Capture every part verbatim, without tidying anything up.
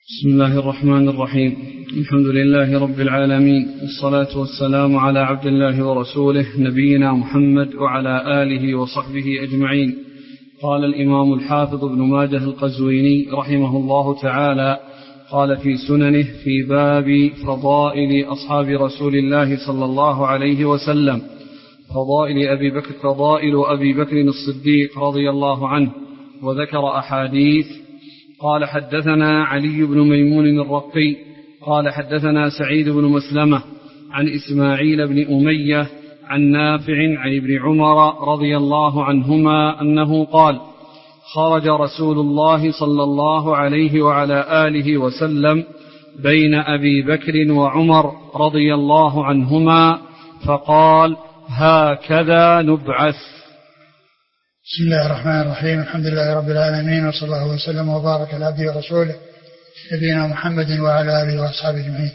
بسم الله الرحمن الرحيم. الحمد لله رب العالمين، والصلاة والسلام على عبد الله ورسوله نبينا محمد وعلى آله وصحبه أجمعين. قال الإمام الحافظ ابن ماجه القزويني رحمه الله تعالى قال في سننه في باب فضائل أصحاب رسول الله صلى الله عليه وسلم: فضائل أبي بكر فضائل أبي بكر الصديق رضي الله عنه، وذكر أحاديث. قال حدثنا علي بن ميمون الرقي قال حدثنا سعيد بن مسلمة عن إسماعيل بن أمية عن نافع عن ابن عمر رضي الله عنهما أنه قال: خرج رسول الله صلى الله عليه وعلى آله وسلم بين أبي بكر وعمر رضي الله عنهما فقال: هكذا نبعث. بسم الله الرحمن الرحيم. الحمد لله رب العالمين، وصلى الله وسلم وبارك على عبده ورسوله نبينا محمد وعلى آله وأصحابه أجمعين.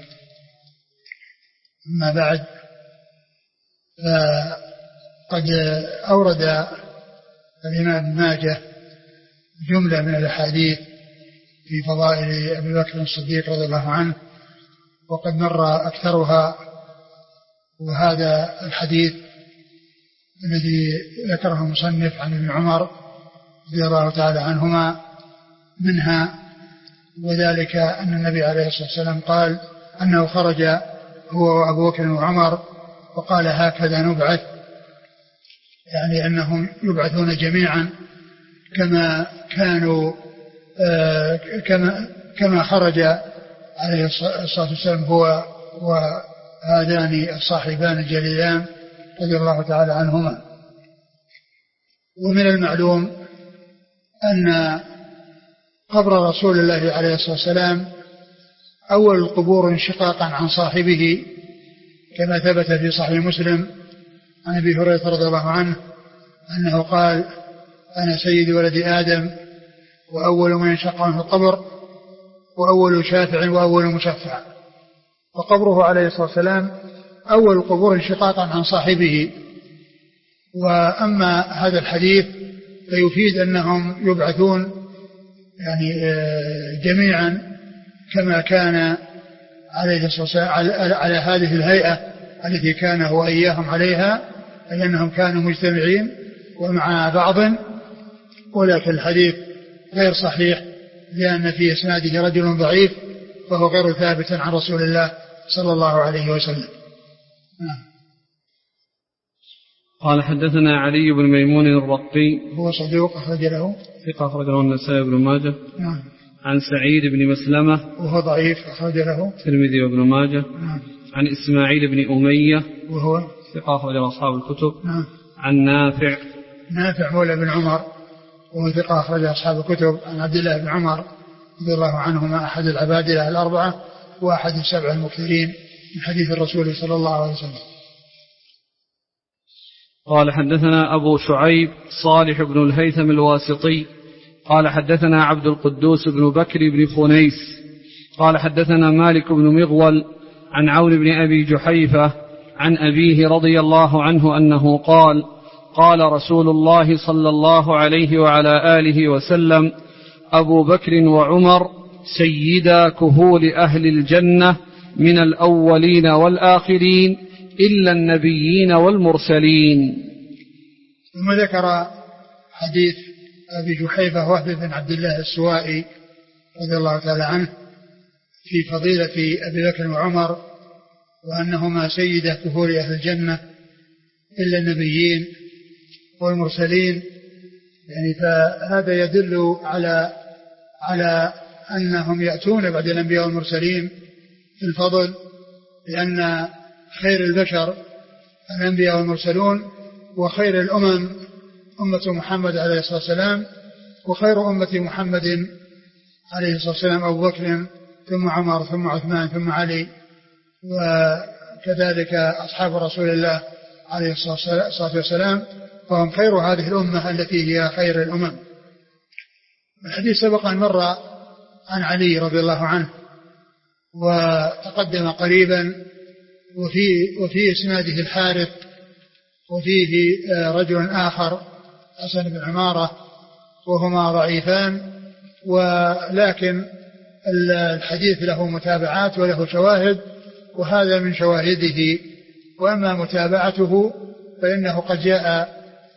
أما بعد، فقد أورد الإمام ابن ماجه جملة من الأحاديث في فضائل أبي بكر الصديق رضي الله عنه، وقد مر أكثرها، وهذا الحديث الذي ذكره المصنف عن ابن عمر رضي الله تعالى عنهما منها، وذلك أن النبي عليه الصلاة والسلام قال أنه خرج هو وأبو بكر وعمر وقال: هكذا نبعث، يعني أنهم يبعثون جميعا كما كانوا آه كما كما خرج عليه الصلاة والسلام هو وهذان الصاحبان الجليلان رضي الله تعالى عنهما. ومن المعلوم أن قبر رسول الله عليه الصلاة والسلام أول القبور انشقاقا عن صاحبه، كما ثبت في صحيح مسلم عن أبي هريرة رضي الله عنه أنه قال: أنا سيد ولد آدم، وأول من ينشق عنه القبر، وأول شافع وأول مشفع. وقبره عليه الصلاة والسلام أول القبور انشقاقا عن صاحبه. وأما هذا الحديث فيفيد أنهم يبعثون يعني جميعا كما كان عليه الصلاة والسلام على هذه الهيئة التي كان هو إياهم عليها، أي أنهم كانوا مجتمعين ومع بعض. ولكن الحديث غير صحيح لأن في إسناده رجل ضعيف، وهو غير ثابت عن رسول الله صلى الله عليه وسلم. نعم. قال حدثنا علي بن ميمون الرقي هو صدوق أخرج له ثقة أخرج له النسائي بن ماجه. نعم. عن سعيد بن مسلمة وهو ضعيف أخرج له الترمذي وابن ماجه. نعم. عن إسماعيل بن أمية وهو ثقة أخرج له أصحاب الكتب. نعم. عن نافع نافع مولى بن عمر وهو ثقة أخرج أصحاب الكتب. عن عبد الله بن عمر رضي الله عنهما أحد العبادلة الأربعة وأحد السبع المكثرين من حديث الرسول صلى الله عليه وسلم. قال حدثنا أبو شعيب صالح بن الهيثم الواسطي قال حدثنا عبد القدوس بن بكر بن خنيس قال حدثنا مالك بن مغول عن عون بن أبي جحيفة عن أبيه رضي الله عنه أنه قال: قال رسول الله صلى الله عليه وعلى آله وسلم: أبو بكر وعمر سيدا كهول أهل الجنة من الأولين والآخرين إلا النبيين والمرسلين. ثم ذكر حديث أبي جحيفة وهب بن عبد الله السوائي رضي الله تعالى عنه في فضيلة أبي بكر وعمر، وأنهما سيدا كهول أهل الجنة إلا النبيين والمرسلين. يعني فهذا يدل على على أنهم يأتون بعد الأنبياء والمرسلين في الفضل، لأن خير البشر الأنبياء والمرسلون، وخير الأمم أمة محمد عليه الصلاة والسلام، وخير أمة محمد عليه الصلاة والسلام أبو بكر ثم عمر ثم عثمان ثم علي، وكذلك أصحاب رسول الله عليه الصلاة والسلام، فهم خير هذه الأمة التي هي خير الأمم. الحديث سبق أن مر عن علي رضي الله عنه وتقدم قريبا، وفي وفي إسناده الحارث، وفيه رجل آخر حسن بن عمارة، وهما ضعيفان، ولكن الحديث له متابعات وله شواهد، وهذا من شواهده. وأما متابعته فإنه قد جاء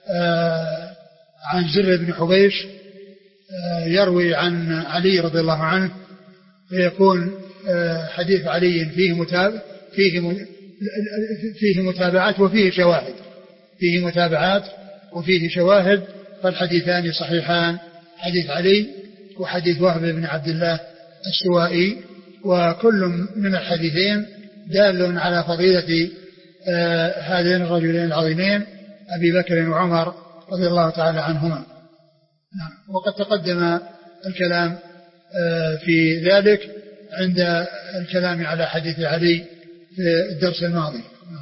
عن زر بن حبيش يروي عن علي رضي الله عنه، فيكون حديث علي فيه متابع فيه فيه متابعات وفيه شواهد فيه متابعات وفيه شواهد فالحديثان صحيحان، حديث علي وحديث وهب بن عبد الله السوائي، وكل من الحديثين دال على فضيلة هذين الرجلين العظيمين أبي بكر وعمر رضي الله تعالى عنهما. وقد تقدم الكلام في ذلك عند الكلام على حديث علي في الدرس الماضي.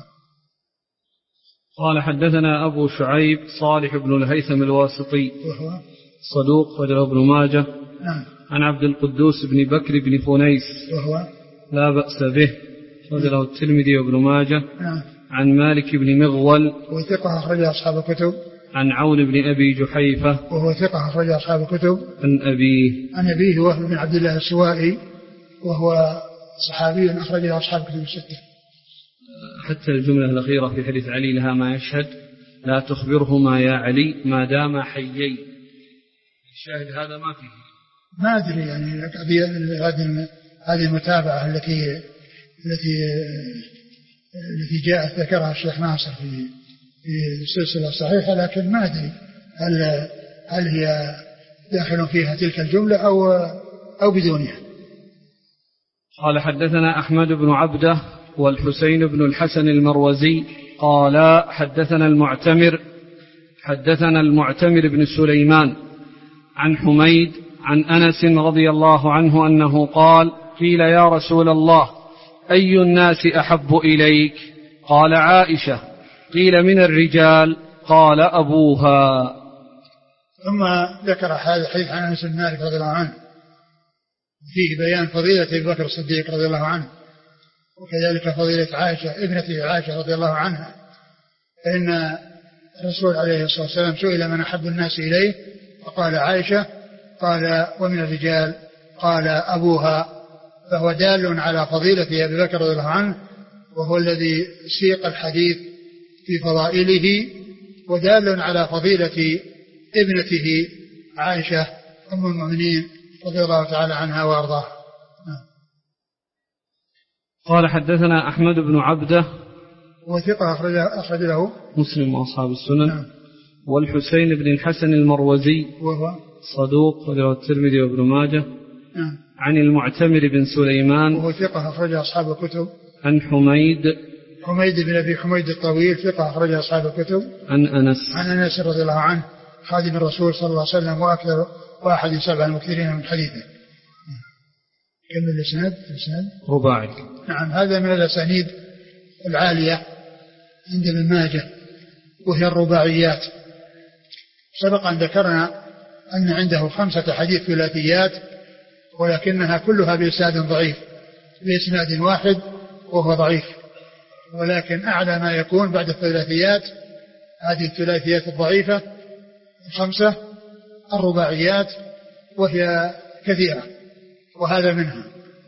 قال حدثنا أبو شعيب صالح بن الهيثم الواسطي وهو صدوق وله ابن ماجه نعم. عن عبد القدوس بن بكر بن فنيس وهو لا بأس به وله الترمذي وابن ماجه نعم. عن مالك بن مغول وثقة أخرج أصحاب الكتب. عن عون بن أبي جحيفة وهو ثقة أخرج أصحاب الكتب. عن أبيه عن أبيه وهب بن عبد الله السوائي وهو صحابي أخرج أصحاب الكتب الستة. حتى الجملة الأخيرة في حديث علي لها ما يشهد لا تخبرهما يا علي ما دام حيي، الشاهد هذا ما فيه. ما أدري يعني هذه هذه المتابعة التي التي التي جاءت ذكرها الشيخ ناصر في في السلسلة الصحيحة، لكن ما أدري هل هل هي داخل فيها تلك الجملة أو أو بدونها. قال حدثنا أحمد بن عبده والحسين بن الحسن المروزي قال حدثنا المعتمر حدثنا المعتمر بن سليمان عن حميد عن أنس رضي الله عنه أنه قال قيل يا رسول الله أي الناس أحب إليك؟ قال عائشة. قيل من الرجال؟ قال أبوها. ثم ذكر هذا الحديث عن أنس بن مالك رضي الله عنه فيه بيان فضيلة أبي بكر الصديق رضي الله عنه، وكذلك فضيلة عائشة ابنته عائشة رضي الله عنها، فإن الرسول عليه الصلاة والسلام سئل من أحب الناس إليه فقال عائشة، قال ومن الرجال؟ قال أبوها. فهو دال على فضيلة أبي بكر رضي الله عنه، وهو الذي سيق الحديث في فضائله، ودال على فضيلة ابنته عائشة أم المؤمنين رضي الله تعالى عنها وأرضاها. قال حدثنا أحمد بن عبده وثقة أخرج, أخرج له مسلم وأصحاب السنن. نعم. والحسين بن الحسن المروزي وهو صدوق وله الترمذي وابن ماجه. نعم. عن المعتمر بن سليمان وهو ثقة أخرج أصحاب الكتب. عن حميد حميد بن أبي حميد الطويل ثقة أخرج أصحاب الكتب. عن أنس عن أنس رضي الله عنه خادم الرسول صلى الله عليه وسلم وأكثر واحد سبع المكثرين من حديثه. كم الإسناد؟ الإسناد رباعي. نعم. هذا من الأسانيد العالية عند ابن ماجه وهي الرباعيات. سبق أن ذكرنا أن عنده خمسة حديث ثلاثيات، ولكنها كلها بإسناد ضعيف، بإسناد واحد وهو ضعيف، ولكن أعلى ما يكون بعد الثلاثيات هذه الثلاثيات الضعيفة الخمسة الرباعيات، وهي كثيرة، وهذا منها.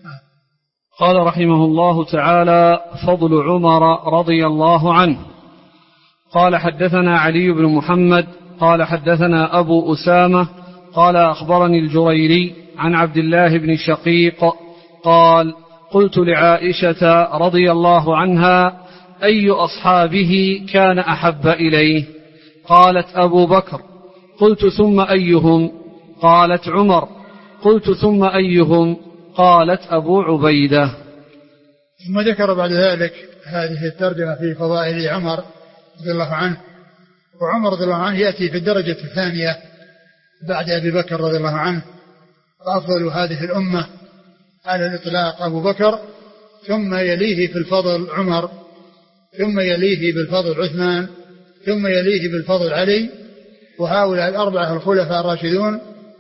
قال رحمه الله تعالى فضل عمر رضي الله عنه. قال حدثنا علي بن محمد قال حدثنا أبو أسامة قال أخبرني الجريري عن عبد الله بن شقيق قال قلت لعائشة رضي الله عنها أي أصحابه كان أحب إليه؟ قالت أبو بكر. قلت ثم أيهم؟ قالت عمر. قلت ثم أيهم؟ قالت أبو عبيدة. ثم ذكر بعد ذلك هذه الترجمة في فضائل عمر رضي الله عنه. وعمر رضي الله عنه يأتي في الدرجة الثانية بعد أبي بكر رضي الله عنه، وأفضل هذه الأمة على الإطلاق أبو بكر، ثم يليه في الفضل عمر، ثم يليه بالفضل عثمان، ثم يليه بالفضل علي. وهؤلاء الأربعة الخلفاء الراشدون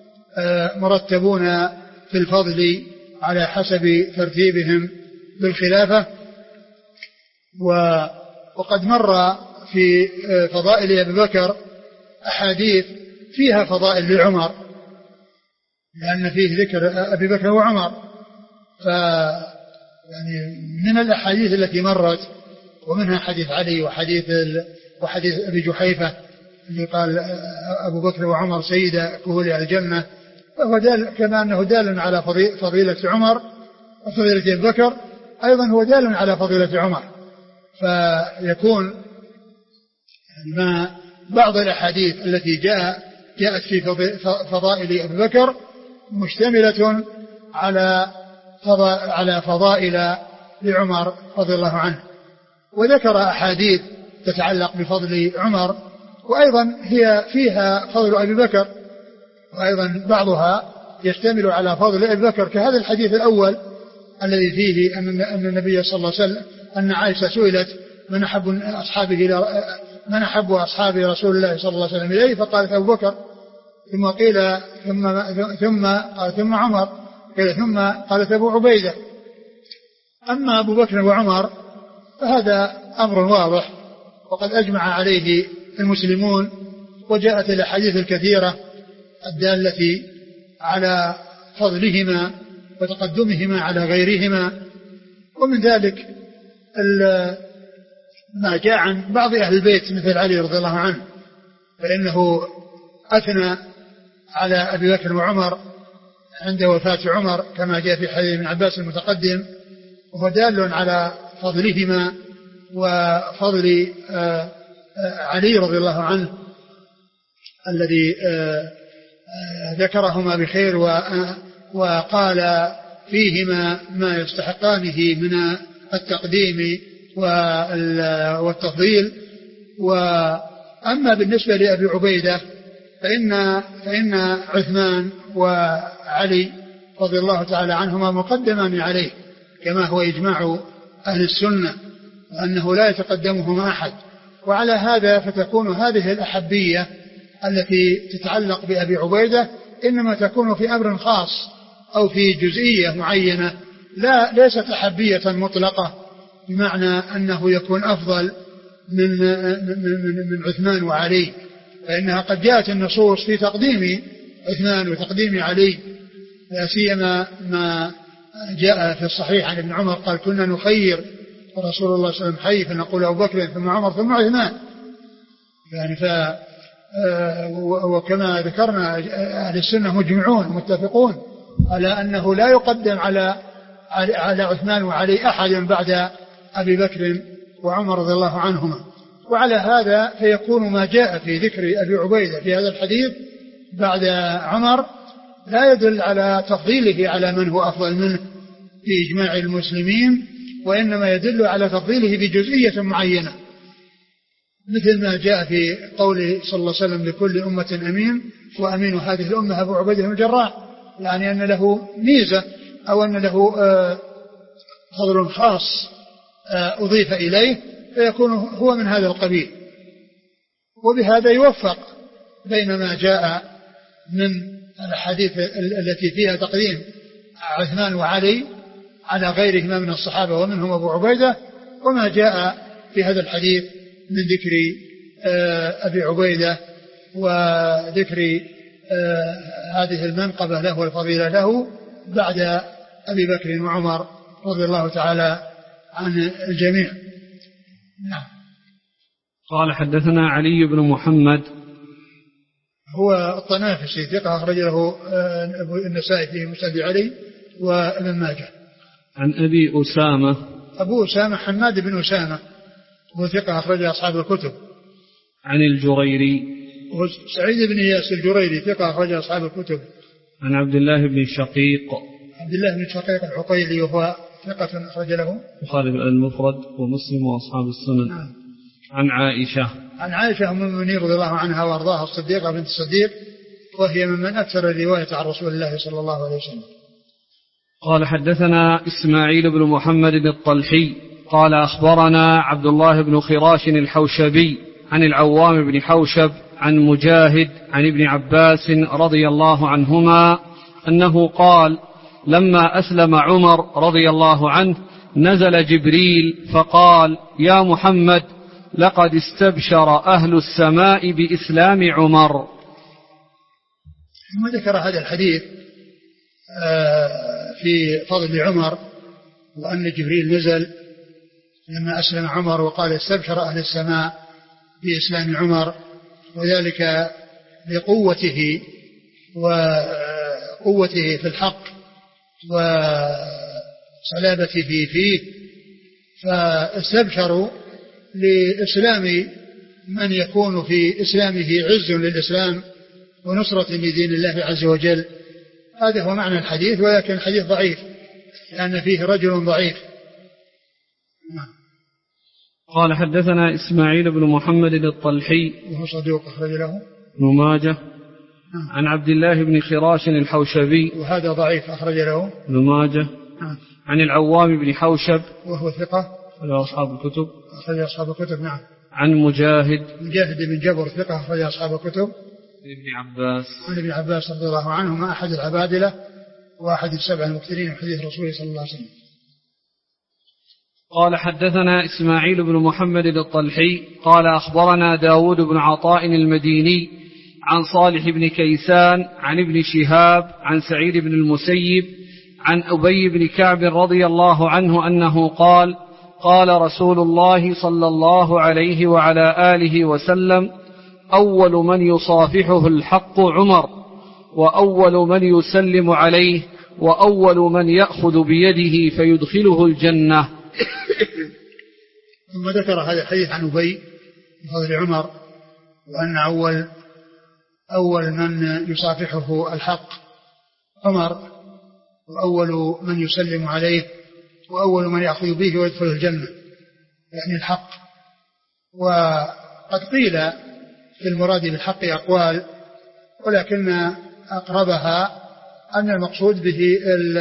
مرتبون في الفضل على حسب ترتيبهم بالخلافة. وقد مر في فضائل أبي بكر أحاديث فيها فضائل لعمر، لأن فيه ذكر أبي بكر وعمر، ف يعني من الأحاديث التي مرت ومنها حديث علي وحديث ال... وحديث أبي جحيفة اللي قال أبو بكر وعمر سيد كهول الجنة، فهو دال كما أنه دال على فضيلة عمر وفضيلة أبي بكر، أيضا هو دال على فضيلة عمر. فيكون يعني ما بعض الأحاديث التي جاء جاءت في فضائل أبي بكر مشتملة على على فضائل لعمر رضي الله عنه، وذكر أحاديث تتعلق بفضل عمر، وأيضا هي فيها فضل أبي بكر، وأيضا بعضها يشتمل على فضل أبي بكر، كهذا الحديث الأول الذي فيه أن النبي صلى الله عليه وسلم أن عائشة سئلت من أحب أصحابه من أحب أصحاب رسول الله صلى الله عليه وسلم إليه، فقالت أبو بكر، ثم قيل ثم ثم قال ثم عمر، قيل ثم قالت أبو عبيدة. أما أبو بكر وعمر فهذا أمر واضح وقد أجمع عليه المسلمون، وجاءت الأحاديث الكثيرة الدالة على فضلهما وتقدمهما على غيرهما. ومن ذلك ما جاء عن بعض أهل البيت مثل علي رضي الله عنه، فإنه أثنى على أبي بكر وعمر عند وفاة عمر كما جاء في حديث ابن عباس المتقدم، وهو دال على فضلهما وفضل علي رضي الله عنه الذي ذكرهما بخير وقال فيهما ما يستحقانه من التقديم والتفضيل. وأما بالنسبة لأبي عبيدة فإن, فإن عثمان وعلي رضي الله تعالى عنهما مقدمان عليه كما هو إجماع أهل السنة، وأنه لا يتقدمهما أحد. وعلى هذا فتكون هذه الأحبية التي تتعلق بأبي عبيدة إنما تكون في أمر خاص أو في جزئية معينة، لا ليست أحبية مطلقة بمعنى أنه يكون أفضل من, من, من, من عثمان وعلي، فإنها قد جاءت النصوص في تقديم عثمان وتقديم علي، لا سيما ما جاء في الصحيح عن ابن عمر قال كنا نخير رسول الله صلى الله عليه وسلم حي فنقول أبو بكر ثم عمر ثم عثمان. يعني ف وكما ذكرنا أهل السنة مجمعون متفقون على أنه لا يقدم على على عثمان وعلي أحد بعد أبي بكر وعمر رضي الله عنهما. وعلى هذا فيكون ما جاء في ذكر أبي عبيدة في هذا الحديث بعد عمر لا يدل على تفضيله على من هو أفضل منه في إجماع المسلمين، وإنما يدل على تفضيله بجزئية معينة، مثل ما جاء في قوله صلى الله عليه وسلم لكل أمة أمين وأمين هذه الأمة أبو عبيدة بن الجراح، يعني أن له ميزة أو أن له فضل خاص أضيف إليه فيكون هو من هذا القبيل. وبهذا يوفق بين ما جاء من الحديث التي فيها تقديم عثمان وعلي على غيرهما من الصحابة ومنهم أبو عبيدة، وما جاء في هذا الحديث من ذكر أبي عبيدة وذكر هذه المنقبة له والفضيلة له بعد أبي بكر وعمر رضي الله تعالى عن الجميع. نعم. قال حدثنا علي بن محمد هو الطنافسي ثقة أخرج له النسائي في مسند علي وابن ماجه. عن أبي أسامة أبو أسامة حماد بن أسامة هو ثقة أخرج أصحاب الكتب. عن الجريري سعيد بن إياس الجريري ثقة أخرج أصحاب الكتب. عن عبد الله بن شقيق عبد الله بن شقيق العقيلي وهو ثقة أخرج له البخاري المفرد ومسلم وأصحاب السنن. نعم. عن عائشة عن عائشة أم المؤمنين رضي الله عنها وأرضاها الصديقة بنت الصديق، وهي ممن أكثر الرواية عن رسول الله صلى الله عليه وسلم. قال حدثنا إسماعيل بن محمد الطلحي قال أخبرنا عبد الله بن خراش الحوشبي عن العوام بن حوشب عن مجاهد عن ابن عباس رضي الله عنهما أنه قال لما أسلم عمر رضي الله عنه نزل جبريل فقال يا محمد لقد استبشر أهل السماء بإسلام عمر. ثم ذكر هذا الحديث في فضل عمر وأن جبريل نزل لما أسلم عمر وقال استبشر أهل السماء بإسلام عمر، وذلك لقوته وقوته في الحق وصلابته فيه، فاستبشروا لإسلام من يكون في إسلامه عز للإسلام ونصرة لدين الله عز وجل. هذا هو معنى الحديث، ولكن الحديث ضعيف لأن فيه رجل ضعيف. قال حدثنا إسماعيل بن محمد الطلحي وهو صدوق أخرج له ابن ماجه عن عبد الله بن خراش الحوشبي وهذا ضعيف أخرج له ابن ماجه عن العوام بن حوشب وهو ثقة أخرج أصحاب الكتب أخرج أصحاب الكتب. نعم. عن مجاهد مجاهد بن جبر ثقة أخرج أصحاب الكتب. ابن عباس عن ابن عباس رضي الله عنهما أحد العبادلة وأحد السبع المكثرين من حديث رسوله صلى الله عليه وسلم. قال حدثنا إسماعيل بن محمد الطلحي قال أخبرنا داود بن عطاء المديني عن صالح بن كيسان عن ابن شهاب عن سعيد بن المسيب عن أبي بن كعب رضي الله عنه أنه قال قال رسول الله صلى الله عليه وعلى آله وسلم أول من يصافحه الحق عمر، وأول من يسلم عليه، وأول من يأخذ بيده فيدخله الجنة. ثم ذكر هذا الحديث عن أبي بفضل عمر، وأن أول أول من يصافحه الحق عمر، وأول من يسلم عليه، وأول من يأخذ به ويدخل الجنة، يعني الحق. وقد قيل في المراد بالحق أقوال، ولكن أقربها أن المقصود به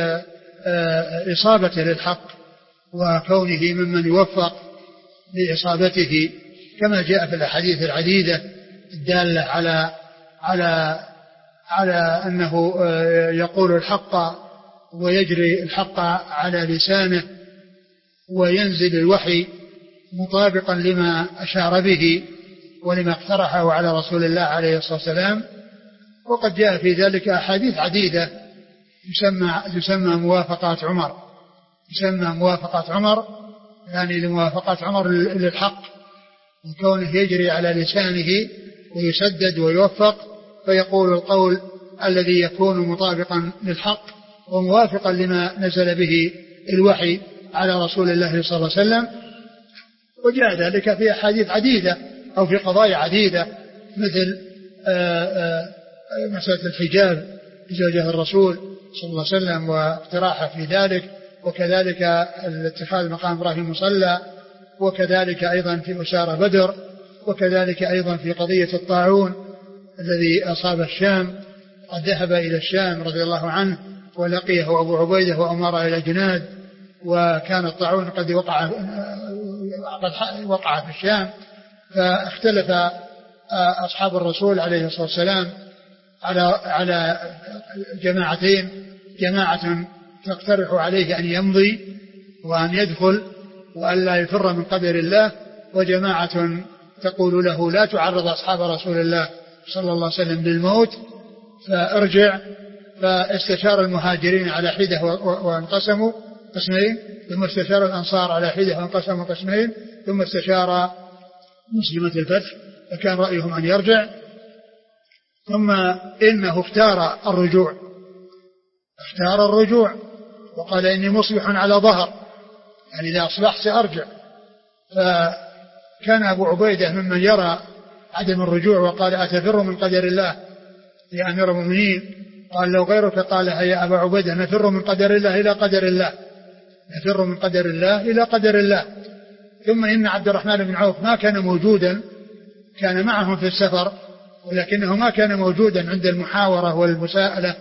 الإصابة للحق وكونه ممن يوفق لإصابته، كما جاء في الأحاديث العديدة الدالة على على على أنه يقول الحق ويجري الحق على لسانه، وينزل الوحي مطابقا لما أشار به ولما اقترحه على رسول الله عليه الصلاة والسلام. وقد جاء في ذلك أحاديث عديدة يسمى, يسمى موافقات عمر يسمى موافقات عمر يعني لموافقات عمر للحق، وكونه يجري على لسانه ويسدد ويوفق، فيقول القول الذي يكون مطابقا للحق وموافقا لما نزل به الوحي على رسول الله صلى الله عليه وسلم. وجاء ذلك في أحاديث عديدة أو في قضايا عديدة، مثل آآ آآ مسألة الحجاب لزوجة الرسول صلى الله عليه وسلم واقتراحه في ذلك، وكذلك اتخاذ مقام إبراهيم مصلى، وكذلك أيضا في أسارة بدر، وكذلك أيضا في قضية الطاعون الذي أصاب الشام، قد ذهب إلى الشام رضي الله عنه ولقيه أبو عبيدة وأمر إلى جناد، وكان الطاعون قد وقع قد وقع في الشام، فاختلف أصحاب الرسول عليه الصلاة والسلام على على جماعتين، جماعة تقترح عليه أن يمضي وأن يدخل وأن لا يفر من قدر الله، وجماعة تقول له لا تعرض أصحاب رسول الله صلى الله عليه وسلم للموت فارجع. فاستشار المهاجرين على حدة وانقسموا قسمين، ثم استشار الأنصار على حدة وانقسموا قسمين، ثم استشار مسلمة الفتح فكان رأيهم أن يرجع، ثم إنه اختار الرجوع اختار الرجوع وقال إني مصبح على ظهر، يعني إذا أصبحت سأرجع. فكان أبو عبيدة ممن يرى عدم الرجوع وقال أتفر من قدر الله يا أمير المؤمنين؟ قال لو غيرك قال يا أبا عبيدة نفر من قدر الله إلى قدر الله نفر من قدر الله إلى قدر الله. ثم إن عبد الرحمن بن عوف ما كان موجودا، كان معهم في السفر ولكنه ما كان موجودا عند المحاورة والمساءلة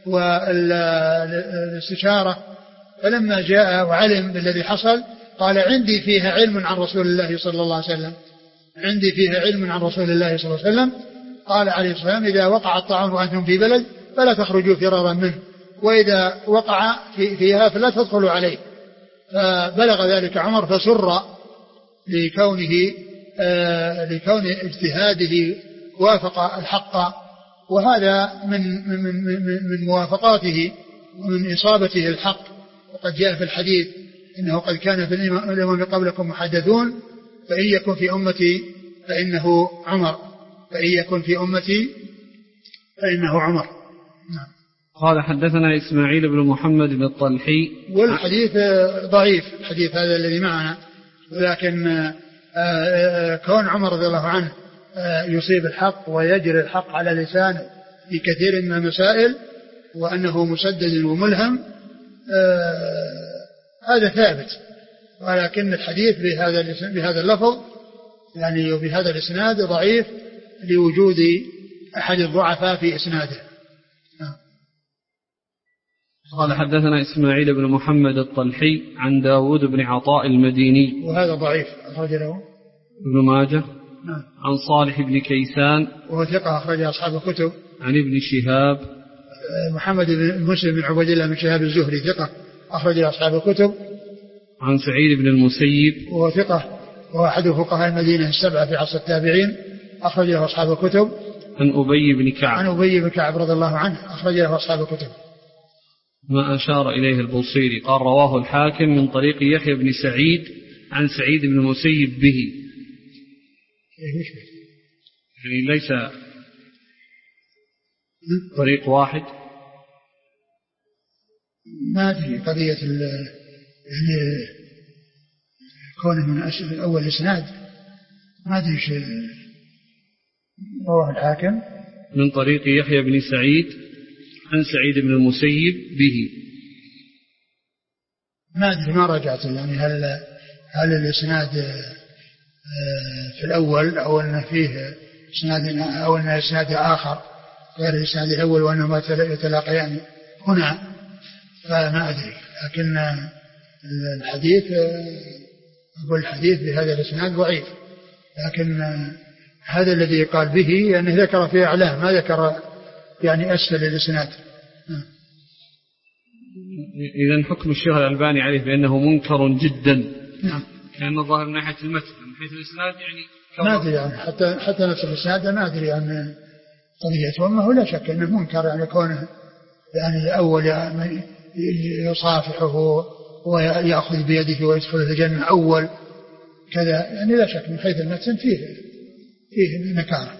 والاستشارة، فلما جاء وعلم بالذي حصل قال عندي فيها علم عن رسول الله صلى الله عليه وسلم عندي فيها علم عن رسول الله صلى الله عليه وسلم. قال عليه الصلاة والسلام إذا وقع الطاعون وأنتم في بلد فلا تخرجوا فرارا منه، وإذا وقع في فيها فلا تدخلوا عليه. فبلغ ذلك عمر فسر لكونه آه لكون اجتهاده وافق الحق، وهذا من من من, من موافقاته ومن إصابته الحق. وقد جاء في الحديث إنه قد كان في الأمم قبلكم محدثون فإن يكن في أمتي فإنه عمر فإن يكن في أمتي فإنه عمر. نعم. قال حدثنا إسماعيل بن محمد بن الطلحي. والحديث ضعيف الحديث هذا الذي معنا، ولكن كون عمر رضي الله عنه يصيب الحق ويجري الحق على لسانه في كثير من المسائل وأنه مسدد وملهم هذا ثابت، ولكن الحديث بهذا بهذا اللفظ يعني وبهذا الإسناد ضعيف لوجود أحد الضعفاء في إسناده. قال حدثنا إسماعيل بن محمد الطلحي عن داود بن عطاء المديني وهذا ضعيف أخرج له ابن ماجه. نعم. عن صالح بن كيسان وهو ثقة أخرج أصحاب الكتب. عن ابن شهاب محمد بن مسلم بن عبد الله بن شهاب الزهري ثقة أخرج أصحاب الكتب. عن سعيد بن المسيب وهو ثقة وهو أحد فقهاء المدينة السبعة في عصر التابعين أخرج له أصحاب الكتب. عن أبي بن كعب عن أبي بن كعب رضي الله عنه أخرج له أصحاب الكتب. ما أشار إليه البوصيري قال رواه الحاكم من طريق يحيى بن سعيد عن سعيد بن المسيب به. يعني ليس طريق واحد. ما أدري قضية يعني كونه من أسل أول إسناد ما أدري شيء. رواه الحاكم من طريق يحيى بن سعيد عن سعيد بن المسيب به. ما أدري ما رجعت يعني هل هل الإسناد في الأول أو أن فيه إسناد أو أن إسناد آخر غير الإسناد الأول وأنهما يتلاقيان هنا فما أدري، لكن الحديث أقول الحديث بهذا الإسناد ضعيف، لكن هذا الذي قال به يعني ذكر في أعلاه ما ذكر يعني أسفل الإسناد. إذن حكم الشيخ الألباني عليه بأنه منكر جدا. نعم. كان الظاهر من ناحية المتن من حيث الإسناد يعني ما أدري يعني حتى حتى نفس الإسناد ما أدري عن قضيته، أما هو لا شك أنه منكر يعني كونه يعني أول يعني يصافحه ويأخذ بيده ويدخل الجنة أول كذا يعني لا شك من حيث المتن فيه فيه نكارة.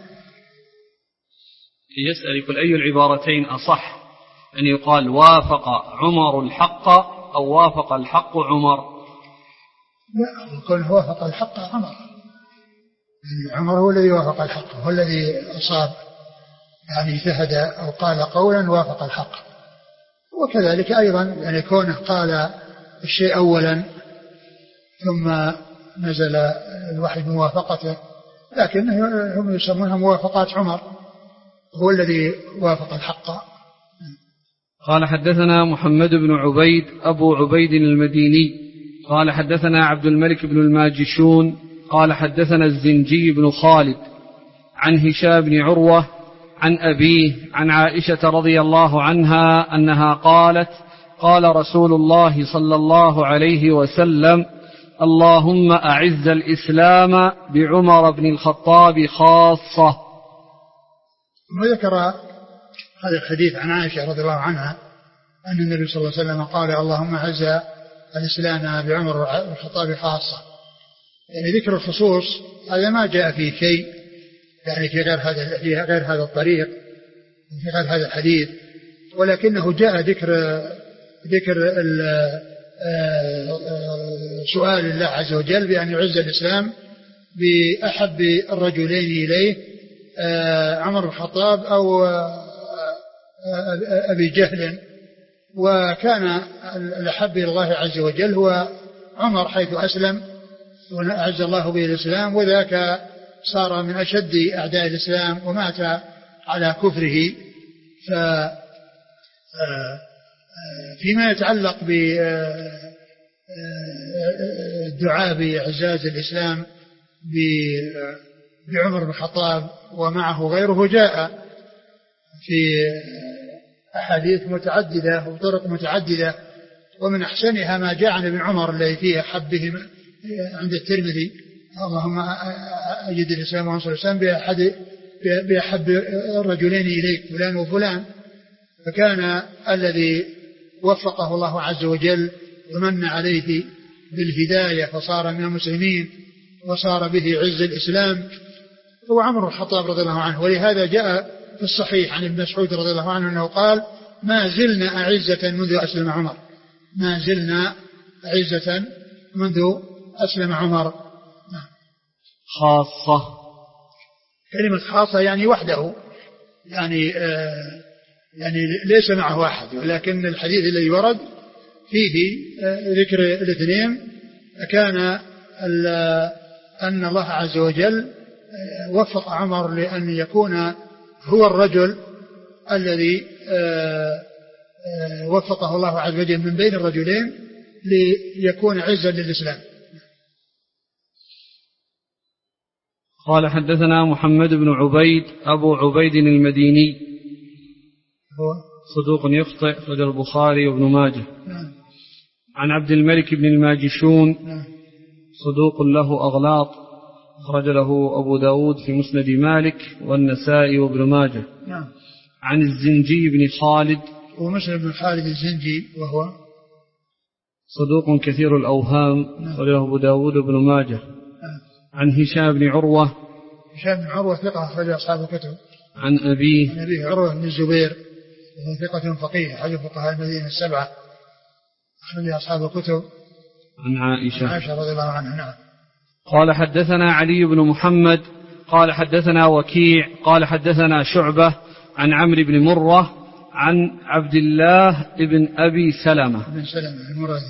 يسأل يقول أي العبارتين أصح أن يقال وافق عمر الحق أو وافق الحق عمر؟ لا يقول وافق الحق عمر، يعني عمر هو الذي وافق الحق هو الذي أصاب يعني اجتهد أو قال قولا وافق الحق، وكذلك أيضا يعني كونه قال الشيء أولا ثم نزل الوحي بموافقته، لكن هم يسمونها موافقات عمر هو الذي وافق الحق. قال حدثنا محمد بن عبيد أبو عبيد المديني قال حدثنا عبد الملك بن الماجشون قال حدثنا الزنجي بن خالد عن هشام بن عروة عن أبيه عن عائشة رضي الله عنها أنها قالت قال رسول الله صلى الله عليه وسلم اللهم أعز الإسلام بعمر بن الخطاب خاصة. وذكر هذا الحديث عن عائشة رضي الله عنها أن النبي صلى الله عليه وسلم قال اللهم أعز الإسلام بعمر بن الخطاب خاصة، يعني ذكر الخصوص هذا ما جاء فيه شيء يعني في غير هذا في غير هذا الطريق في غير هذا الحديث، ولكنه جاء ذكر ذكر سؤال الله عز وجل بأن يعز الإسلام بأحب الرجلين إليه عمر بن الخطاب أو أبي جهل، وكان الأحب إلى الله عز وجل هو عمر حيث أسلم وأعز الله به الإسلام، وذاك صار من أشد أعداء الإسلام ومات على كفره. فيما يتعلق بالدعاء بإعزاز الإسلام بعمر بن الخطاب ومعه غيره جاء في أحاديث متعددة وطرق متعددة، ومن أحسنها ما جاء عن ابن عمر الذي فيه أحبهم عند الترمذي اللهم أجد الإسلام وانصر الإسلام بأحد بأحب الرجلين إليك فلان وفلان، فكان الذي وفقه الله عز وجل ومن عليه بالهداية فصار من المسلمين وصار به عز الإسلام هو عمر بن الخطاب رضي الله عنه. ولهذا جاء في الصحيح عن ابن مسعود رضي الله عنه أنه قال ما زلنا أعزة منذ أسلم عمر ما زلنا أعزة منذ أسلم عمر. خاصة كلمة خاصة يعني وحده يعني آه يعني ليس معه أحد ولكن الحديث الذي ورد فيه آه ذكر الاثنين كان أن الله عز وجل آه وفق عمر لأن يكون هو الرجل الذي آه آه وفقه الله عز وجل من بين الرجلين ليكون عزا للإسلام. قال حدثنا محمد بن عبيد أبو عبيد المديني هو صدوق يخطئ أخرج البخاري وابن ماجه. نعم. عن عبد الملك بن الماجشون نعم. صدوق له أغلاط أخرج له أبو داود في مسند مالك والنسائي وابن ماجه. نعم. عن الزنجي بن خالد ومسلم بن خالد الزنجي وهو صدوق كثير الأوهام أخرج له أبو داود وابن ماجه. عن هشام بن عروة هشام بن عروة ثقة أخرج أصحاب الكتب. عن أبيه عن أبيه عروة بن الزبير وهو ثقة فقيه أحد فقهاء المدينة السبعة أخرج أصحاب الكتب. عن عائشة عائشة رضي الله عنها. نعم. قال حدثنا علي بن محمد قال حدثنا وكيع قال حدثنا شعبة عن عمرو بن مرة عن عبد الله بن أبي سلمة بن سلمة المرادي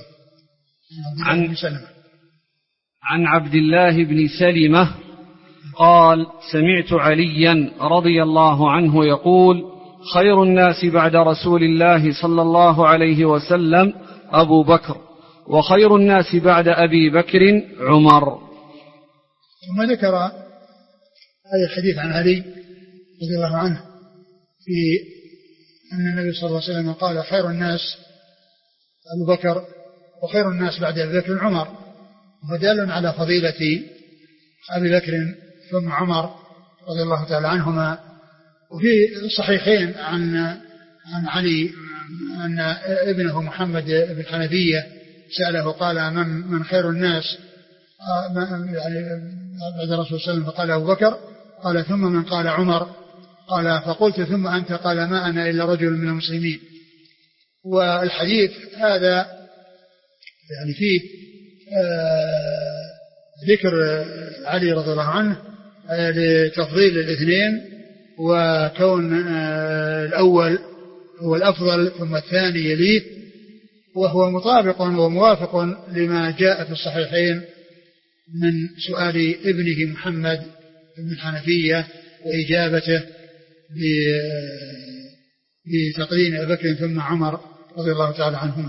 عن بن سلمة عن عبد الله بن سلمة قال سمعت عليا رضي الله عنه يقول خير الناس بعد رسول الله صلى الله عليه وسلم أبو بكر وخير الناس بعد أبي بكر عمر. ثم ذكر هذا الحديث عن علي رضي الله عنه في أن النبي صلى الله عليه وسلم قال خير الناس أبو بكر وخير الناس بعد أبي بكر عمر ودال على فضيلة أبي بكر ثم عمر رضي الله تعالى عنهما. وفي الصحيحين عن عن علي أن ابنه محمد بن حنفية سأله قال من من خير الناس يعني بعد الرسول صلى الله عليه وسلم فقال أبو بكر قال ثم من قال عمر قال فقلت ثم أنت قال ما أنا إلا رجل من المسلمين. والحديث هذا يعني فيه آه ذكر علي رضي الله عنه آه لتفضيل الاثنين وكون آه الأول هو الأفضل ثم الثاني يليه وهو مطابق وموافق لما جاء في الصحيحين من سؤال ابنه محمد بن الحنفية وإجابته بتقديم أبي بكر ثم عمر رضي الله تعالى عنهما.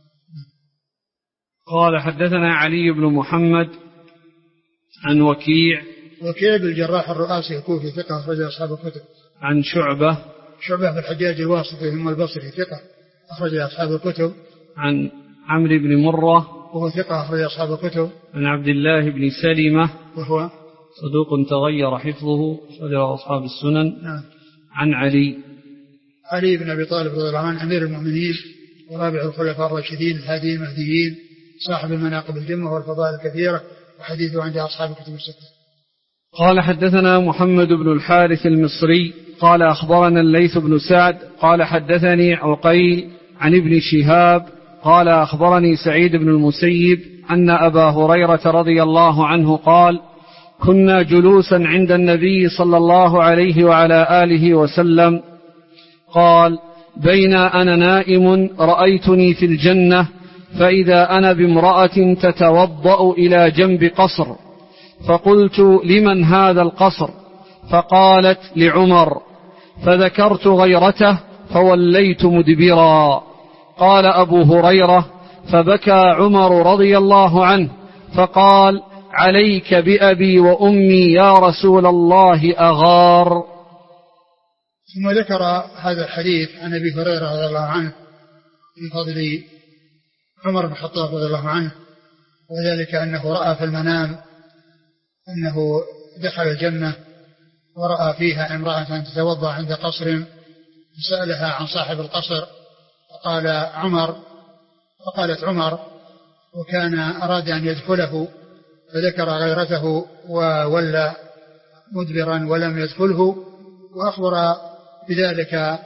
قال حدثنا علي بن محمد عن وكيع وكيع بالجراح الرؤاسي الكوفي ثقة أخرج أصحاب الكتب. عن شعبة شعبة بن الحجاج الواسطي ثم البصري ثقة أخرج أصحاب الكتب. عن عمرو بن مرة وهو ثقة أخرج أصحاب الكتب. عن عبد الله بن سلمة وهو صدوق تغير حفظه أخرج أصحاب السنن. نعم. عن علي علي بن أبي طالب رضي الله عنه أمير المؤمنين ورابع الخلفاء الراشدين الهاديين المهديين صاحب المناقب الجمة والفضائل الكثيرة وحديثه عند أصحاب الكتب الستة. قال حدثنا محمد بن الحارث المصري قال أخبرنا الليث بن سعد قال حدثني عقيل عن ابن شهاب قال أخبرني سعيد بن المسيب أن أبا هريرة رضي الله عنه قال كنا جلوسا عند النبي صلى الله عليه وعلى آله وسلم قال بين أنا نائم رأيتني في الجنة فإذا أنا بامرأة تتوضأ إلى جنب قصر فقلت لمن هذا القصر فقالت لعمر فذكرت غيرته فوليت مدبرا. قال أبو هريرة فبكى عمر رضي الله عنه فقال عليك بأبي وأمي يا رسول الله أغار. ثم ذكر هذا الحديث عن أبي هريرة رضي الله عنه في فضل عمر بن الخطاب رضي الله عنه وذلك أنه رأى في المنام أنه دخل الجنة ورأى فيها امرأة تتوضأ عند قصر فسألها عن صاحب القصر فقال عمر فقالت عمر وكان أراد أن يدخله فذكر غيرته وولى مدبرا ولم يدخله، وأخبر بذلك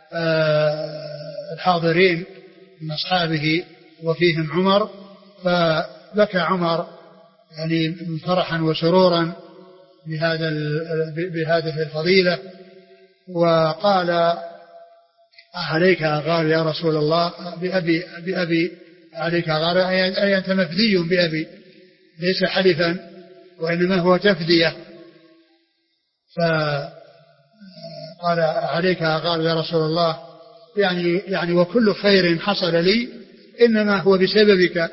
الحاضرين من أصحابه وفيهم عمر، فبكى عمر يعني فرحا وسرورا بهذا بهذه الفضيلة، وقال عليك أغار يا رسول الله بأبي, بأبي عليك أغار، أي أنت مفدي بأبي، ليس حلفا وإنما هو تفدية. فقال عليك أغار يا رسول الله، يعني, يعني وكل خير حصل لي إنما هو بسببك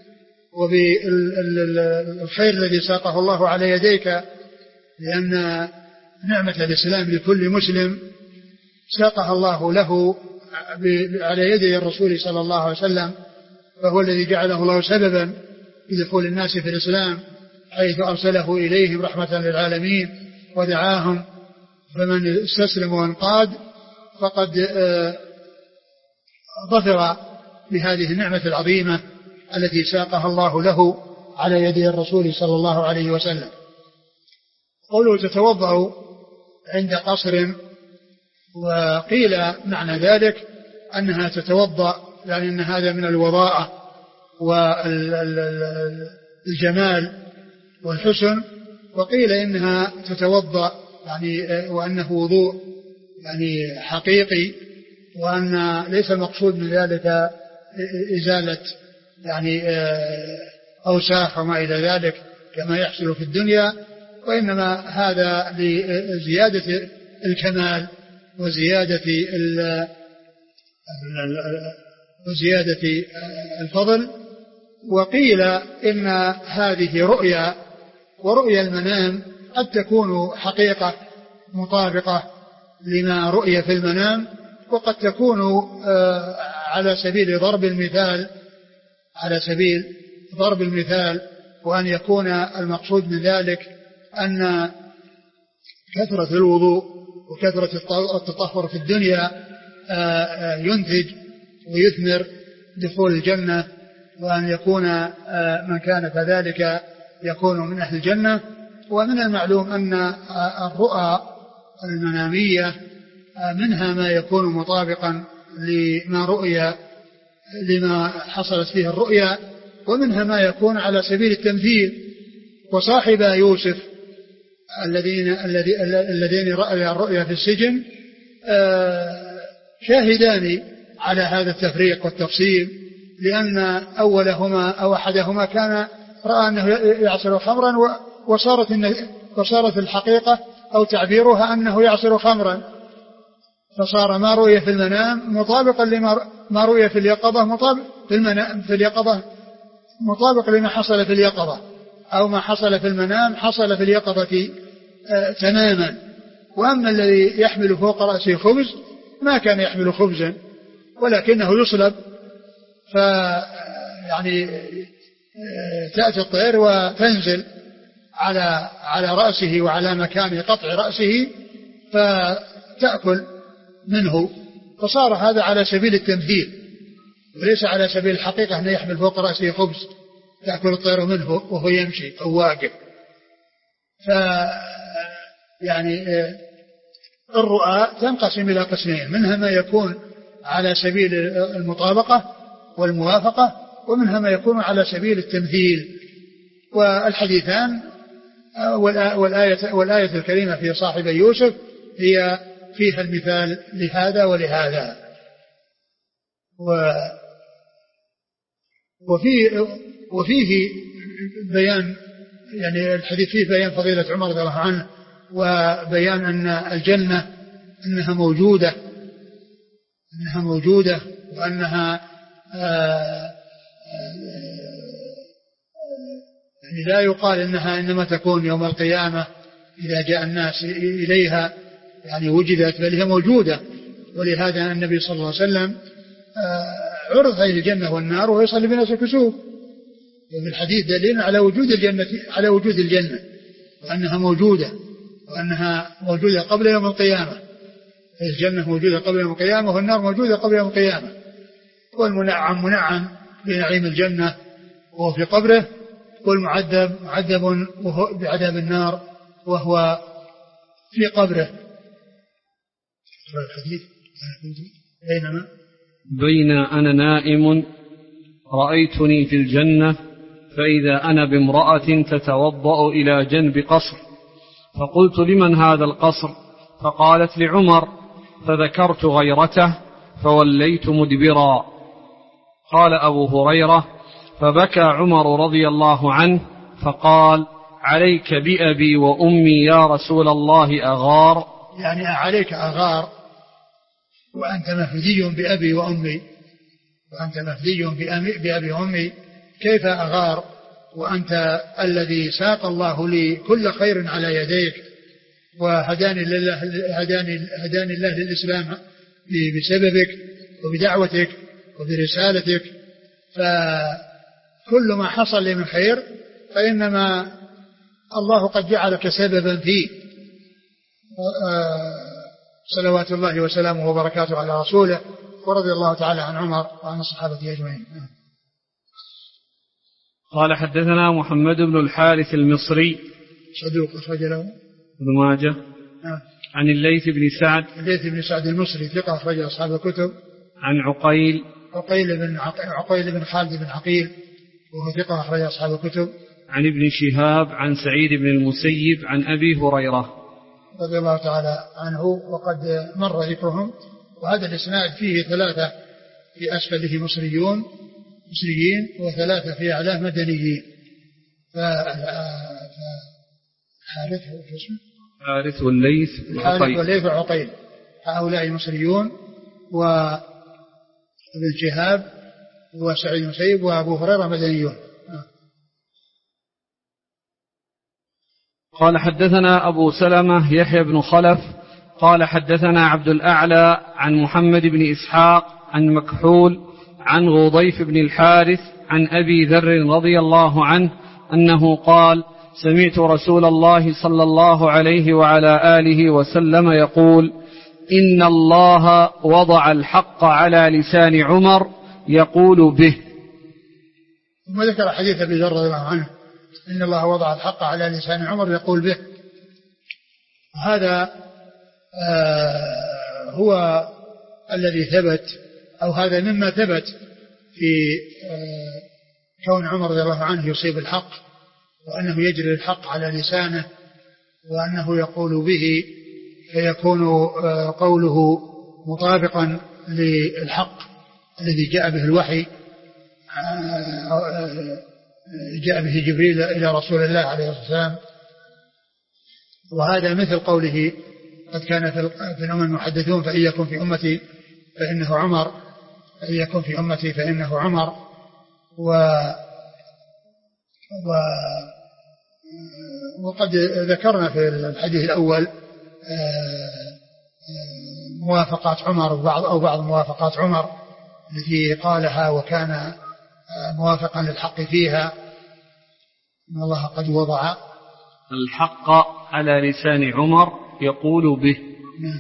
وبالخير الذي ساقه الله على يديك، لأن نعمة الإسلام لكل مسلم ساقها الله له على يدي الرسول صلى الله عليه وسلم، فهو الذي جعله الله سببا بدخول الناس في الإسلام، حيث أرسله إليهم رحمة للعالمين ودعاهم، فمن استسلم وانقاد فقد ظفر بهذه النعمة العظيمة التي ساقها الله له على يدي الرسول صلى الله عليه وسلم. قوله تتوضأ عند قصر، وقيل معنى ذلك أنها تتوضأ يعني أن هذا من الوضاءة والجمال والحسن، وقيل إنها تتوضأ يعني وأنه وضوء يعني حقيقي، وأن ليس المقصود من ذلك إزالة يعني أوساخ وما إلى ذلك كما يحصل في الدنيا، وإنما هذا لزيادة الكمال وزيادة وزيادة الفضل. وقيل إن هذه رؤيا، ورؤيا المنام قد تكون حقيقة مطابقة لما رؤي في المنام، وقد تكون على سبيل ضرب المثال على سبيل ضرب المثال وأن يكون المقصود من ذلك أن كثرة الوضوء وكثرة التطهر في الدنيا ينتج ويثمر دخول الجنة، وأن يكون من كان كذلك يكون من أهل الجنة. ومن المعلوم أن الرؤى المنامية منها ما يكون مطابقا لما رؤي لما حصلت فيه الرؤيا، ومنها ما يكون على سبيل التمثيل. وصاحب يوسف الذين الذين رأوا الرؤيا في السجن شاهدان على هذا التفريق والتفصيل، لأن أولهما أو أحدهما كان رأى أنه يعصر خمرا، وصارت وصارت الحقيقة أو تعبيرها أنه يعصر خمرا، فصار ما رؤي في المنام مطابقا لما ما رؤي في اليقظة مطابق في المنام في اليقظة مطابق لما حصل في اليقظة، أو ما حصل في المنام حصل في اليقظة آه تماما. وأما الذي يحمل فوق رأسه خبز ما كان يحمل خبزا ولكنه يصلب، ف يعني آه تأتي الطير وتنزل على على رأسه وعلى مكان قطع رأسه فتأكل منه، فصار هذا على سبيل التمثيل وليس على سبيل الحقيقة أنه يحمل فوق رأسه خبز تأكل الطير منه وهو يمشي أو واقف. ف يعني الرؤى تنقسم إلى قسمين، منها ما يكون على سبيل المطابقة والموافقة، ومنها ما يكون على سبيل التمثيل. والحديثان والآية, والآية الكريمة في صاحب يوسف هي فيها المثال لهذا ولهذا. وفي وفيه بيان يعني الحديث فيه بيان فضيلة عمر رضي الله عنه، وبيان أن الجنة أنها موجودة أنها موجودة وأنها آآ آآ يعني لا يقال إنها إنما تكون يوم القيامة إذا جاء الناس إليها يعني وجدت، بل هي موجودة. ولهذا النبي صلى الله عليه وسلم عرض عليه الجنة والنار وهو يصلي بناس الكسوف، وفي الحديث دليل على وجود الجنة على وجود الجنة وأنها موجودة وأنها موجودة قبل يوم القيامة. الجنة موجودة قبل يوم القيامة والنار موجودة قبل يوم القيامة. والمنعم منعم بنعيم الجنة وهو في قبره، والمعذب معذب وهو بعذاب النار وهو في قبره. الحديث بينما بين أنا نائم رأيتني في الجنة فإذا أنا بامرأة تتوضأ إلى جنب قصر، فقلت لمن هذا القصر؟ فقالت لعمر، فذكرت غيرته فوليت مدبرا. قال أبو هريرة: فبكى عمر رضي الله عنه فقال: عليك بأبي وأمي يا رسول الله أغار؟ يعني عليك أغار وأنت مفدي بأبي وأمي، وأنت مفدي بأبي وأمي، كيف أغار وأنت الذي ساق الله لي كل خير على يديك وهداني لله هداني هداني الله للإسلام بسببك وبدعوتك وبرسالتك، فكل ما حصل لي من خير فإنما الله قد جعلك سببا فيه. صلوات الله وسلامه وبركاته على رسوله، ورضي الله تعالى عن عمر وعن الصحابة أجمعين. قال: حدثنا محمد بن الحارث المصري صدوق أخرج له ابن ماجه عن الليث بن سعد الليث بن سعد المصري ثقة أخرج أصحاب الكتب. عن عقيل عقيل بن عقيل بن خالد بن عقيل وهو ثقة أخرج أصحاب الكتب. عن ابن شهاب عن سعيد بن المسيب عن أبي هريرة رضي الله تعالى عنه، وقد مر ذكرهم. وهذا الإسناد فيه ثلاثة في أسفله مصريون مصريين وثلاثة في أعلاه مدنيين. فحارث حارث والليث حارث والليث وعقيل هؤلاء مصريون، وابن شهاب وسعيد المسيب وأبو هريرة مدنيون. قال: حدثنا أبو سلمة يحيى بن خلف قال: حدثنا عبد الأعلى عن محمد بن إسحاق عن مكحول عن غضيف بن الحارث عن أبي ذر رضي الله عنه أنه قال: سمعت رسول الله صلى الله عليه وعلى آله وسلم يقول: إن الله وضع الحق على لسان عمر يقول به. ثم ذكر حديث أبي ذر رضي الله عنه: إن الله وضع الحق على لسان عمر يقول به. هذا آه هو الذي ثبت، أو هذا مما ثبت في آه كون عمر رضي الله عنه يصيب الحق، وأنه يجري الحق على لسانه، وأنه يقول به فيكون آه قوله مطابقا للحق الذي جاء به الوحي، آه آه جاء به جبريل إلى رسول الله عليه الصلاة والسلام. وهذا مثل قوله: قد كان في الأمم المحدثون فإن يكن في أمتي فإنه عمر فإن يكن في أمتي فإنه عمر. و و وقد ذكرنا في الحديث الأول موافقات عمر وبعض أو بعض موافقات عمر التي قالها وكان موافقا للحق فيها. إن الله قد وضع الحق على لسان عمر يقول به. نعم.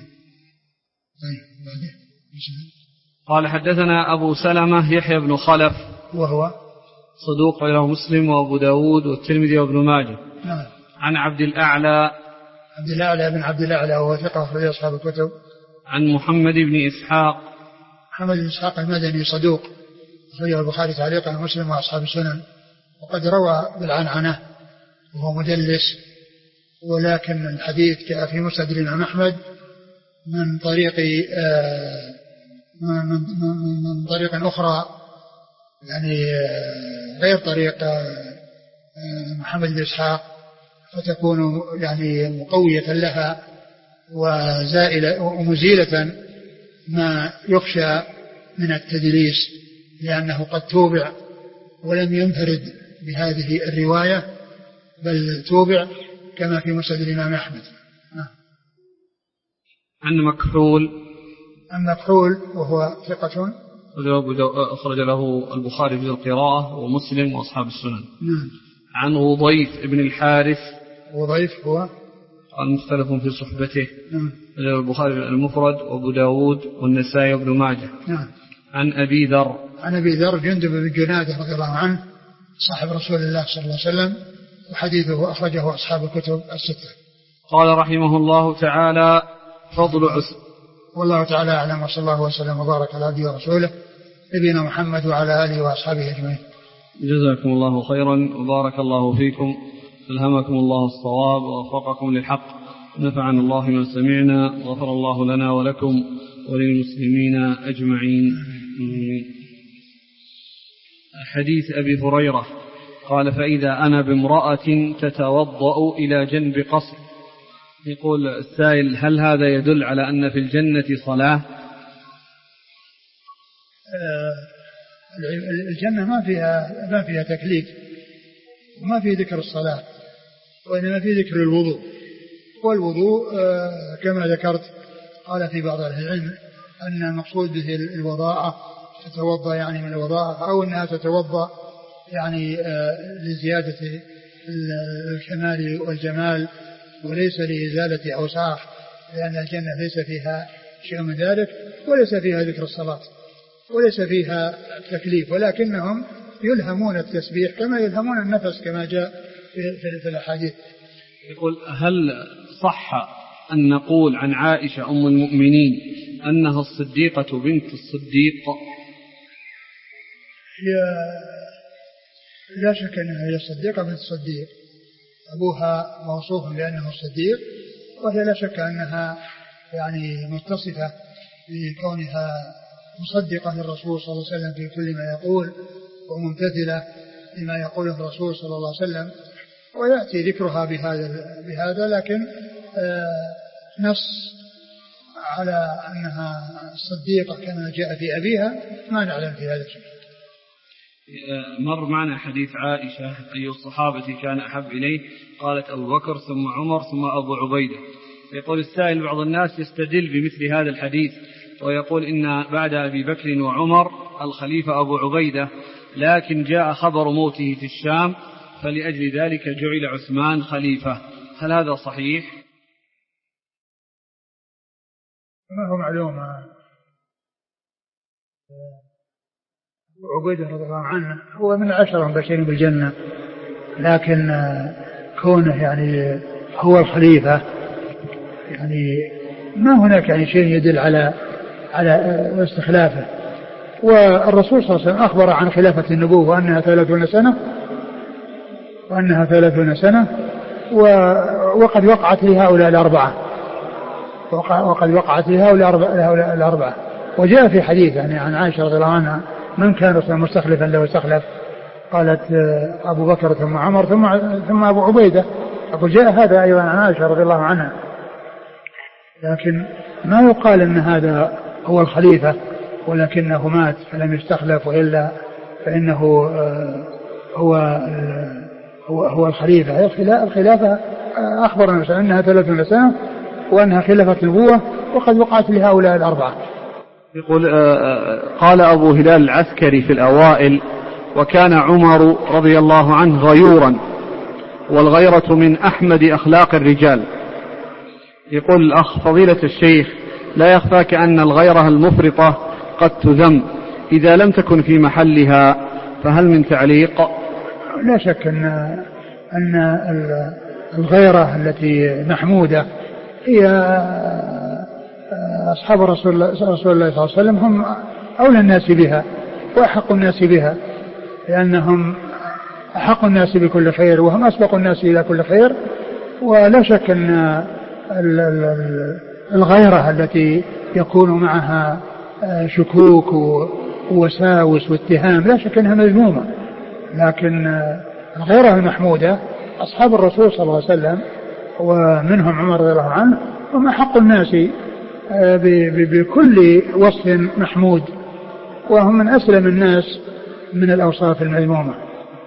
قال: حدثنا أبو سلمة يحيى بن خلف وهو صدوق له مسلم وأبو داود والترمذي وابن ماجه. نعم. عن عبد الأعلى عبد الأعلى بن عبد الأعلى وهو ثقة أخرج أصحاب الكتب. عن محمد بن إسحاق محمد بن إسحاق المدني صدوق أخرجه البخاري تعليقا ومسلم وأصحاب السنن، وقد روى بالعنعنة وهو مدلس، ولكن الحديث جاء في مسند الإمام أحمد من طريق آه من, من, من طريق أخرى، يعني آه غير طريق آه محمد بن إسحاق، فتكون يعني مقوية لها وزائلة ومزيلة ما يخشى من التدليس، لأنه قد توبع ولم ينفرد بهذه الرواية بل توبع كما في مسند الإمام أحمد. عن مكحول عن مكحول وهو ثقة أخرج له البخاري في القراءة ومسلم وأصحاب السنن. نعم. عن غضيف ابن الحارث غضيف هو مختلف في صحبته. نعم. البخاري المفرد وأبو داود والنسائي وابن ماجه. نعم. عن أبي ذر عن أبي ذر جندب بن جنادة رضي الله عنه صاحب رسول الله صلى الله عليه وسلم، وحديثه أخرجه أصحاب الكتب الستة. قال رحمه الله تعالى: فضل عثمان. والله تعالى أعلم، وصلى الله وسلم وبارك على عبده ورسوله نبينا محمد وعلى آله وأصحابه أجمعين. جزاكم الله خيرا وبارك الله فيكم، ألهمكم الله الصواب ووفقكم للحق، نفعنا الله ما سمعنا، وغفر الله لنا ولكم وللمسلمين أجمعين. حديث أبي هريرة قال: فإذا أنا بامرأة تتوضأ إلى جنب قصر. يقول السائل: هل هذا يدل على أن في الجنة صلاة؟ الجنة ما فيها ما فيها تكليف وما في ذكر الصلاة، وإنما في ذكر الوضوء. والوضوء كما ذكرت قال في بعض أهل العلم أن المقصود به الوضاءة، تتوضأ يعني من الوضاءة، أو أنها تتوضأ يعني لزيادة الكمال والجمال وليس لإزالة أوساخ، لأن الجنة ليس فيها شيء من ذلك، وليس فيها ذكر الصلاة وليس فيها تكليف، ولكنهم يلهمون التسبيح كما يلهمون النفس كما جاء في, في الأحاديث. يقول: هل صح أن نقول عن عائشة أم المؤمنين أنها الصديقة بنت الصديق؟ هي لا شك أنها هي الصديقة بنت الصديق، أبوها موصوف بأنه الصديق، وهي لا شك أنها يعني متصفة بكونها مصدقة للرسول صلى الله عليه وسلم في كل ما يقول، وممتثلة لما يقوله الرسول صلى الله عليه وسلم، ويأتي ذكرها بهذا بهذا لكن نص على أنها صديقة كما جاء في أبيها ما نعلم في هذا الشيء. مر معنا حديث عائشة: أي الصحابة كان أحب إليه؟ قالت: أبو بكر ثم عمر ثم أبو عبيدة. يقول السائل: بعض الناس يستدل بمثل هذا الحديث ويقول إن بعد أبي بكر وعمر الخليفة أبو عبيدة، لكن جاء خبر موته في الشام فلأجل ذلك جعل عثمان خليفة، هل هذا صحيح؟ ما هو معلوم. أبو عبيدة رضي الله عنه هو من العشرة المبشرين بالجنة، لكن كونه يعني هو الخليفة يعني ما هناك يعني شيء يدل على على استخلافه. والرسول صلى الله عليه وسلم أخبر عن خلافة النبوة وأنها ثلاثون سنة وأنها ثلاثون سنة وقد وقعت لهؤلاء الأربعة وقد وقعت لهؤلاء الأربعة. وجاء في حديث يعني عن عائشة رضي الله عنها: من كان مستخلفا له استخلف، قالت أبو بكر ثم عمر ثم ثم أبو عبيدة. أقول جاء هذا أيضا عن عائشة رضي الله عنها، لكن ما يقال أن هذا هو الخليفة ولكنه مات فلم يستخلف، وإلا فإنه هو هو هو الخليفة. الخلافة أخبرنا أنها ثلاثون سنة وأنها خلافة النبوة وقد وقعت لهؤلاء الأربعة. يقول: قال أبو هلال العسكري في الأوائل: وكان عمر رضي الله عنه غيورا، والغيرة من أحمد أخلاق الرجال. يقول الأخ: فضيلة الشيخ، لا يخفاك أن الغيرة المفرطة قد تذم إذا لم تكن في محلها، فهل من تعليق؟ لا شك أن أن الغيرة التي محمودة هي أصحاب رسول الله صلى الله عليه وسلم هم أولى الناس بها وأحق الناس بها، لأنهم أحق الناس بكل خير وهم أسبق الناس إلى كل خير. ولا شك أن الغيرة التي يكون معها شكوك ووساوس واتهام لا شك أنها مذمومة، لكن الغيرة المحمودة أصحاب الرسول صلى الله عليه وسلم ومنهم عمر رضي الله عنه هم أحق الناس بكل وصف محمود، وهم من أسلم الناس من الأوصاف المذمومة.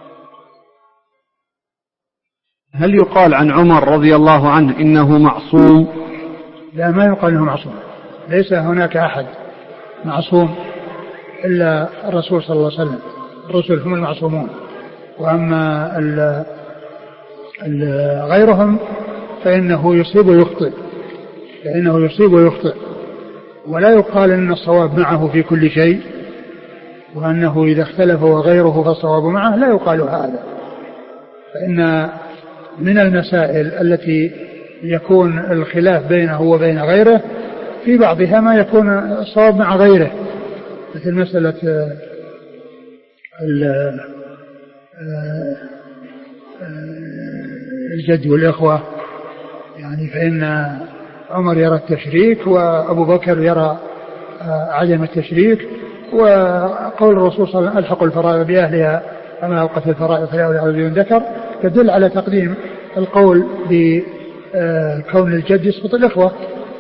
هل يقال عن عمر رضي الله عنه إنه معصوم؟ لا، ما يقال إنه معصوم، ليس هناك أحد معصوم إلا الرسول صلى الله عليه وسلم، الرسل هم المعصومون، وأما ال ال غيرهم فإنه يصيب ويخطئ فإنه يصيب ويخطئ ولا يقال أن الصواب معه في كل شيء، وأنه إذا اختلف وغيره فالصواب معه لا يقال هذا. فإن من المسائل التي يكون الخلاف بينه وبين غيره في بعضها ما يكون الصواب مع غيره، مثل مسألة الجد والإخوة، يعني فإن عمر يرى التشريك وأبو بكر يرى عدم التشريك، وقول الرسول صلى الله عليه وسلم الحق الفرائض بأهلها أما أوقت الفرائض فلا أولى رجل ذكر، تدل على تقديم القول بكون الجد يسقط الإخوة،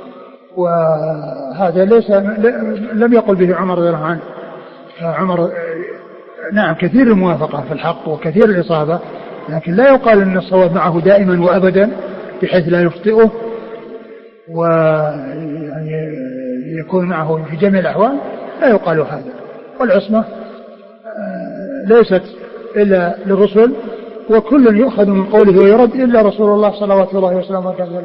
وهذا ليس لم يقل به عمر رضي الله عنه. عمر نعم كثير الموافقة في الحق وكثير الإصابة، لكن لا يقال أن الصواب معه دائما وأبدا بحيث لا يخطئه ويكون معه في جميع الأحوال، لا يقال هذا. والعصمة ليست إلا للرسل وكل يؤخذ من قوله ويرد إلا رسول الله صلوات الله وسلامه عليه.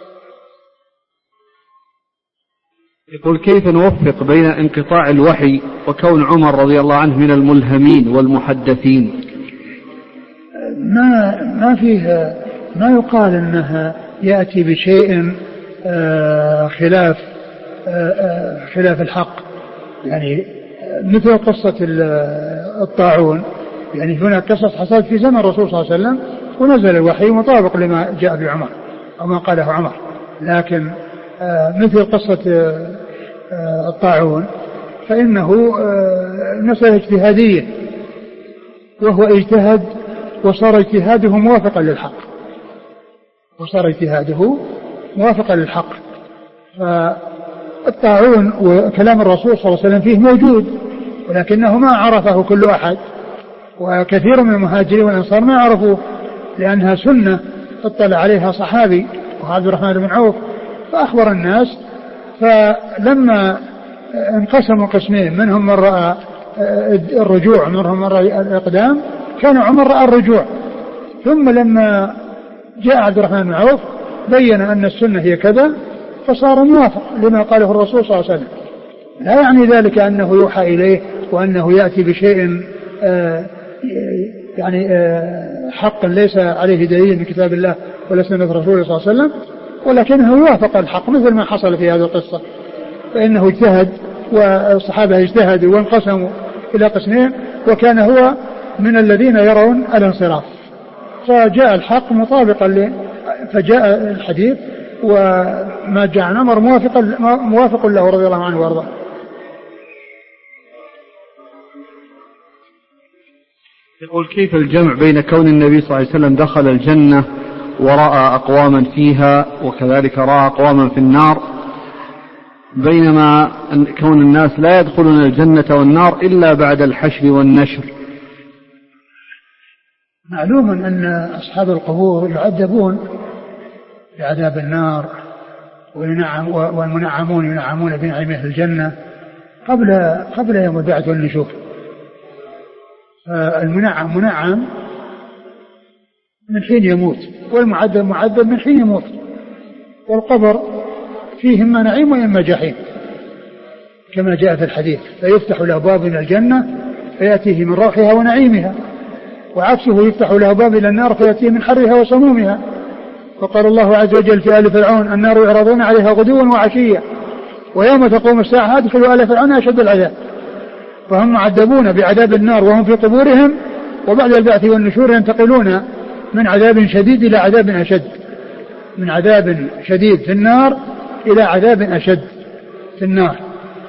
يقول كيف نوفق بين انقطاع الوحي وكون عمر رضي الله عنه من الملهمين والمحدثين؟ ما ما فيه ما يقال انها ياتي بشيء خلاف خلاف الحق، يعني مثل قصة الطاعون، يعني هناك قصص حصلت في زمن الرسول صلى الله عليه وسلم ونزل الوحي مطابق لما جاء بعمر أو ما قاله عمر، لكن مثل قصة الطاعون فإنه مسألة اجتهادية، وهو اجتهد وصار اجتهاده موافقا للحق وصار اجتهاده موافقا للحق. فالطاعون وكلام الرسول صلى الله عليه وسلم فيه موجود، ولكنه ما عرفه كل أحد، وكثير من المهاجرين والأنصار ما عرفوه لأنها سنة اطلع عليها صحابي وعبد الرحمن بن عوف فأخبر الناس. فلما انقسموا قسمين، منهم من رأى الرجوع منهم من رأى الإقدام، كان عمر رأى الرجوع، ثم لما جاء عبد الرحمن بن عوف بين أن السنة هي كذا فصار موافق لما قاله الرسول صلى الله عليه وسلم. لا يعني ذلك أنه يوحى إليه وأنه يأتي بشيء آه يعني آه حق ليس عليه دليل من كتاب الله ولا سنة رسوله صلى الله عليه وسلم، ولكنه يوافق الحق مثل ما حصل في هذه القصة، فإنه اجتهد والصحابة اجتهدوا وانقسموا إلى قسمين، وكان هو من الذين يرون الانصراف، فجاء الحق مطابقا ل فجاء الحديث وما جاء عن عمر موافق موافق له رضي الله عنه وارضاه. يقول كيف الجمع بين كون النبي صلى الله عليه وسلم دخل الجنة ورأى أقواما فيها وكذلك رأى أقواما في النار، بينما كون الناس لا يدخلون الجنة والنار إلا بعد الحشر والنشر؟ معلوم أن أصحاب القبور يعذبون بعذاب النار والمنعمون ينعمون بنعيم أهل الجنة قبل قبل يوم البعث والنشور. المنعم منعم من حين يموت، والمعذب معذب من حين يموت، والقبر فيه إما نعيم وإما جحيم كما جاء في الحديث، فيفتح له باب من الجنة فيأتيه من روحها ونعيمها، وعكسه يفتح له باب إلى النار فيأتيه من حرها وسمومها. فقال الله عز وجل في آل فرعون النار يعرضون عليها غدوا وعشيا ويوم تقوم الساعة ادخلوا آل فرعون أشد العذاب. فهم معذبون بعذاب النار وهم في قبورهم، وبعد البعث والنشور ينتقلون من عذاب شديد إلى عذاب أشد، من عذاب شديد في النار إلى عذاب أشد في النار.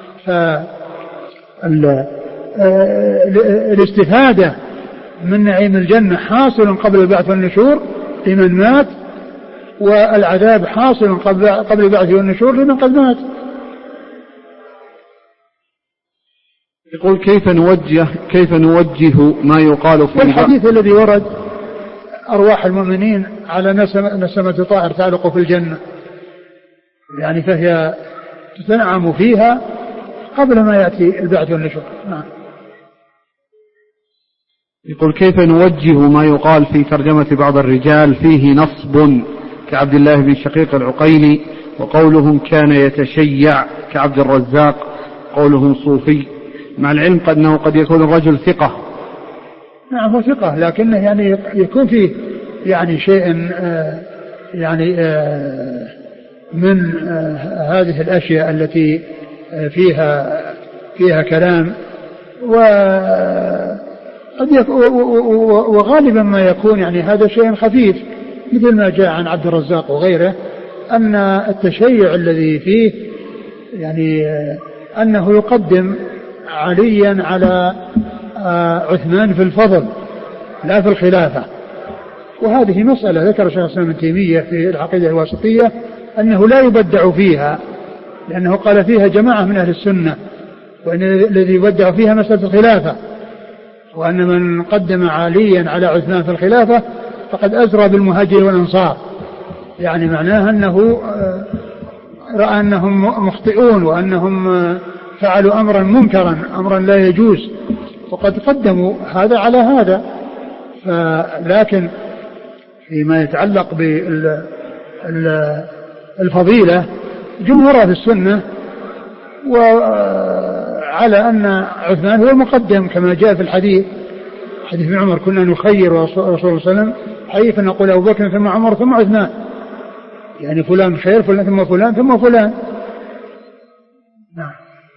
فالاستفادة من نعيم الجنة حاصل قبل البعث والنشور لمن مات، والعذاب حاصل قبل قبل البعث والنشور لمن قد مات. يقول كيف نوجه كيف نوجه ما يقال في الحديث الذي ورد أرواح المؤمنين على نسمة طائر تعلق في الجنة، يعني فهي تنعم فيها قبل ما يأتي البعث والنشور. نعم. يقول كيف نوجه ما يقال في ترجمة بعض الرجال فيه نصب كعبد الله بن شقيق العقيلي، وقولهم كان يتشيع كعبد الرزاق، قولهم صوفي، مع العلم قد أنه قد يكون الرجل ثقة. نعم هو ثقة، لكنه يعني يكون فيه يعني شيء آه يعني آه من آه هذه الأشياء التي آه فيها فيها كلام، وغالبا ما يكون يعني هذا شيء خفيف، مثل ما جاء عن عبد الرزاق وغيره أن التشيع الذي فيه يعني أنه يقدم عليا على عثمان في الفضل لا في الخلافة. وهذه مسألة ذكر شيخ الإسلام ابن تيمية في العقيدة الواسطية أنه لا يبدع فيها، لأنه قال فيها جماعة من أهل السنة، وأن الذي يبدع فيها مسألة الخلافة، وأن من قدم عليا على عثمان في الخلافة فقد أزرى بالمهاجر والأنصار، يعني معناه أنه رأى أنهم مخطئون وأنهم فعلوا أمرا منكرا، أمرا لا يجوز، وقد قدموا هذا على هذا. لكن فيما يتعلق بالفضيلة جمهور أهل السنة وعلى أن عثمان هو المقدم كما جاء في الحديث، حديث ابن عمر كنا نخير رسول الله صلى الله عليه وسلم حي فنقول أبو بكر ثم عمر ثم عثمان، يعني فلان خير فلان ثم فلان ثم فلان. نعم.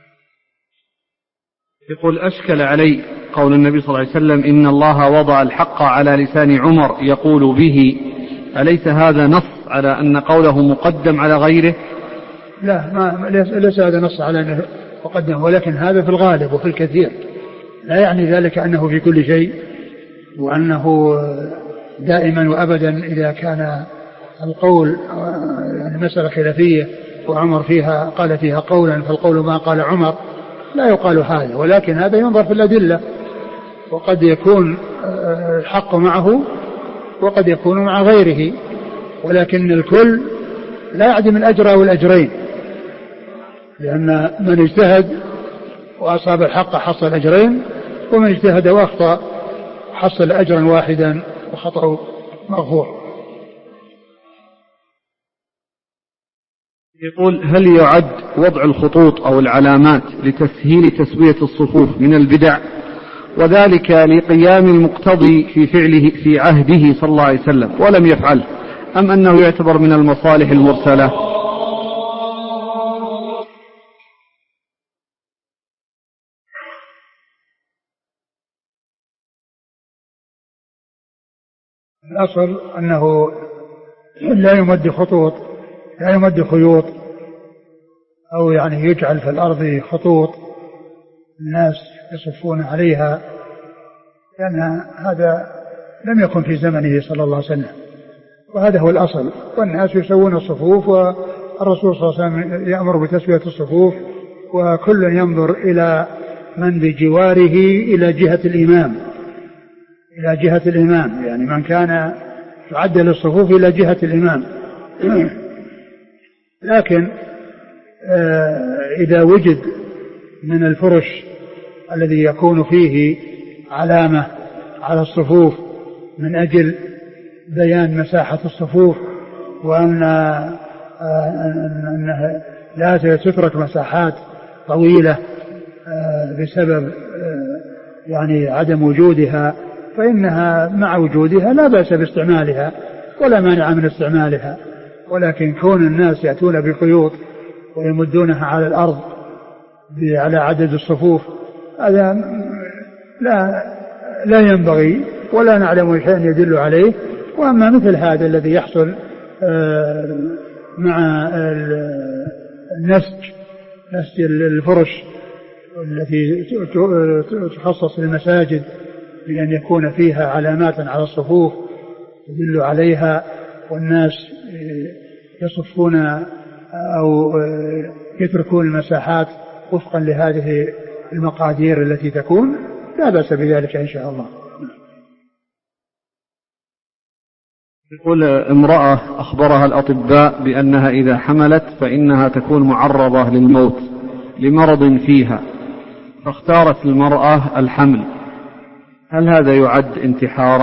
يقول أشكل علي قول النبي صلى الله عليه وسلم إن الله وضع الحق على لسان عمر يقول به، أليس هذا نص على أن قوله مقدم على غيره؟ لا، ما ليس هذا نص على أنه مقدم، ولكن هذا في الغالب وفي الكثير، لا يعني ذلك أنه في كل شيء، وأنه دائما وأبدا إذا كان القول يعني مسألة خلافية وعمر فيها قال فيها قولا فالقول ما قال عمر، لا يقال هذا، ولكن هذا ينظر في الأدلة، وقد يكون الحق معه وقد يكون مع غيره، ولكن الكل لا يعدم الأجر والأجرين، لأن من اجتهد وأصاب الحق حصل أجرين، ومن اجتهد وأخطأ حصل أجرا واحدا وخطأ مغفور. يقول هل يعد وضع الخطوط أو العلامات لتسهيل تسوية الصفوف من البدع، وذلك لقيام المقتضي في فعله في عهده صلى الله عليه وسلم ولم يفعله، أم أنه يعتبر من المصالح المرسلة؟ الأصل أنه لا يمد خطوط، لا يمد خيوط، أو يعني يجعل في الأرض خطوط الناس يصفون عليها، لأن هذا لم يكن في زمنه صلى الله عليه وسلم، وهذا هو الأصل. والناس يسوون الصفوف، والرسول صلى الله عليه وسلم يأمر بتسوية الصفوف، وكل ينظر إلى من بجواره إلى جهة الإمام، إلى جهة الإمام، يعني من كان يعدل الصفوف إلى جهة الإمام. لكن إذا وجد من الفرش الذي يكون فيه علامة على الصفوف من أجل بيان مساحة الصفوف، وأن أنها لا تترك مساحات طويلة بسبب يعني عدم وجودها، فإنها مع وجودها لا بأس باستعمالها ولا مانع من استعمالها، ولكن كون الناس يأتون بخيوط ويمدونها على الأرض على عدد الصفوف هذا لا لا ينبغي، ولا نعلم شيئا يدل عليه. وأما مثل هذا الذي يحصل مع النسج، نسج الفرش التي تخصص للمساجد بأن يكون فيها علامات على الصفوف يدل عليها، والناس يصفون أو يتركون المساحات وفقا لهذه المقادير التي تكون، لا بأس بذلك إن شاء الله. يقول امرأة أخبرها الأطباء بأنها إذا حملت فإنها تكون معرضة للموت لمرض فيها، فاختارت المرأة الحمل، هل هذا يعد انتحارا؟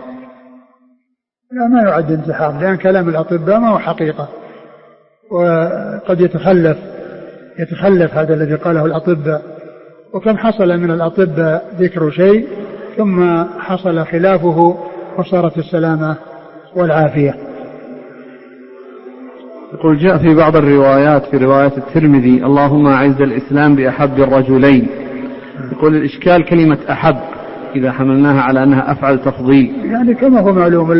لا، ما يعد انتحار، لأن كلام الأطباء ما هو حقيقة، وقد يتخلف يتخلف هذا الذي قاله الأطباء، وكم حصل من الأطباء ذكر شيء ثم حصل خلافه وصارت السلامة والعافية. يقول جاء في بعض الروايات في رواية الترمذي اللهم أعز الإسلام بأحب الرجلين. يقول الإشكال كلمة أحب إذا حملناها على أنها أفعل تفضيل، يعني كما هو معلوم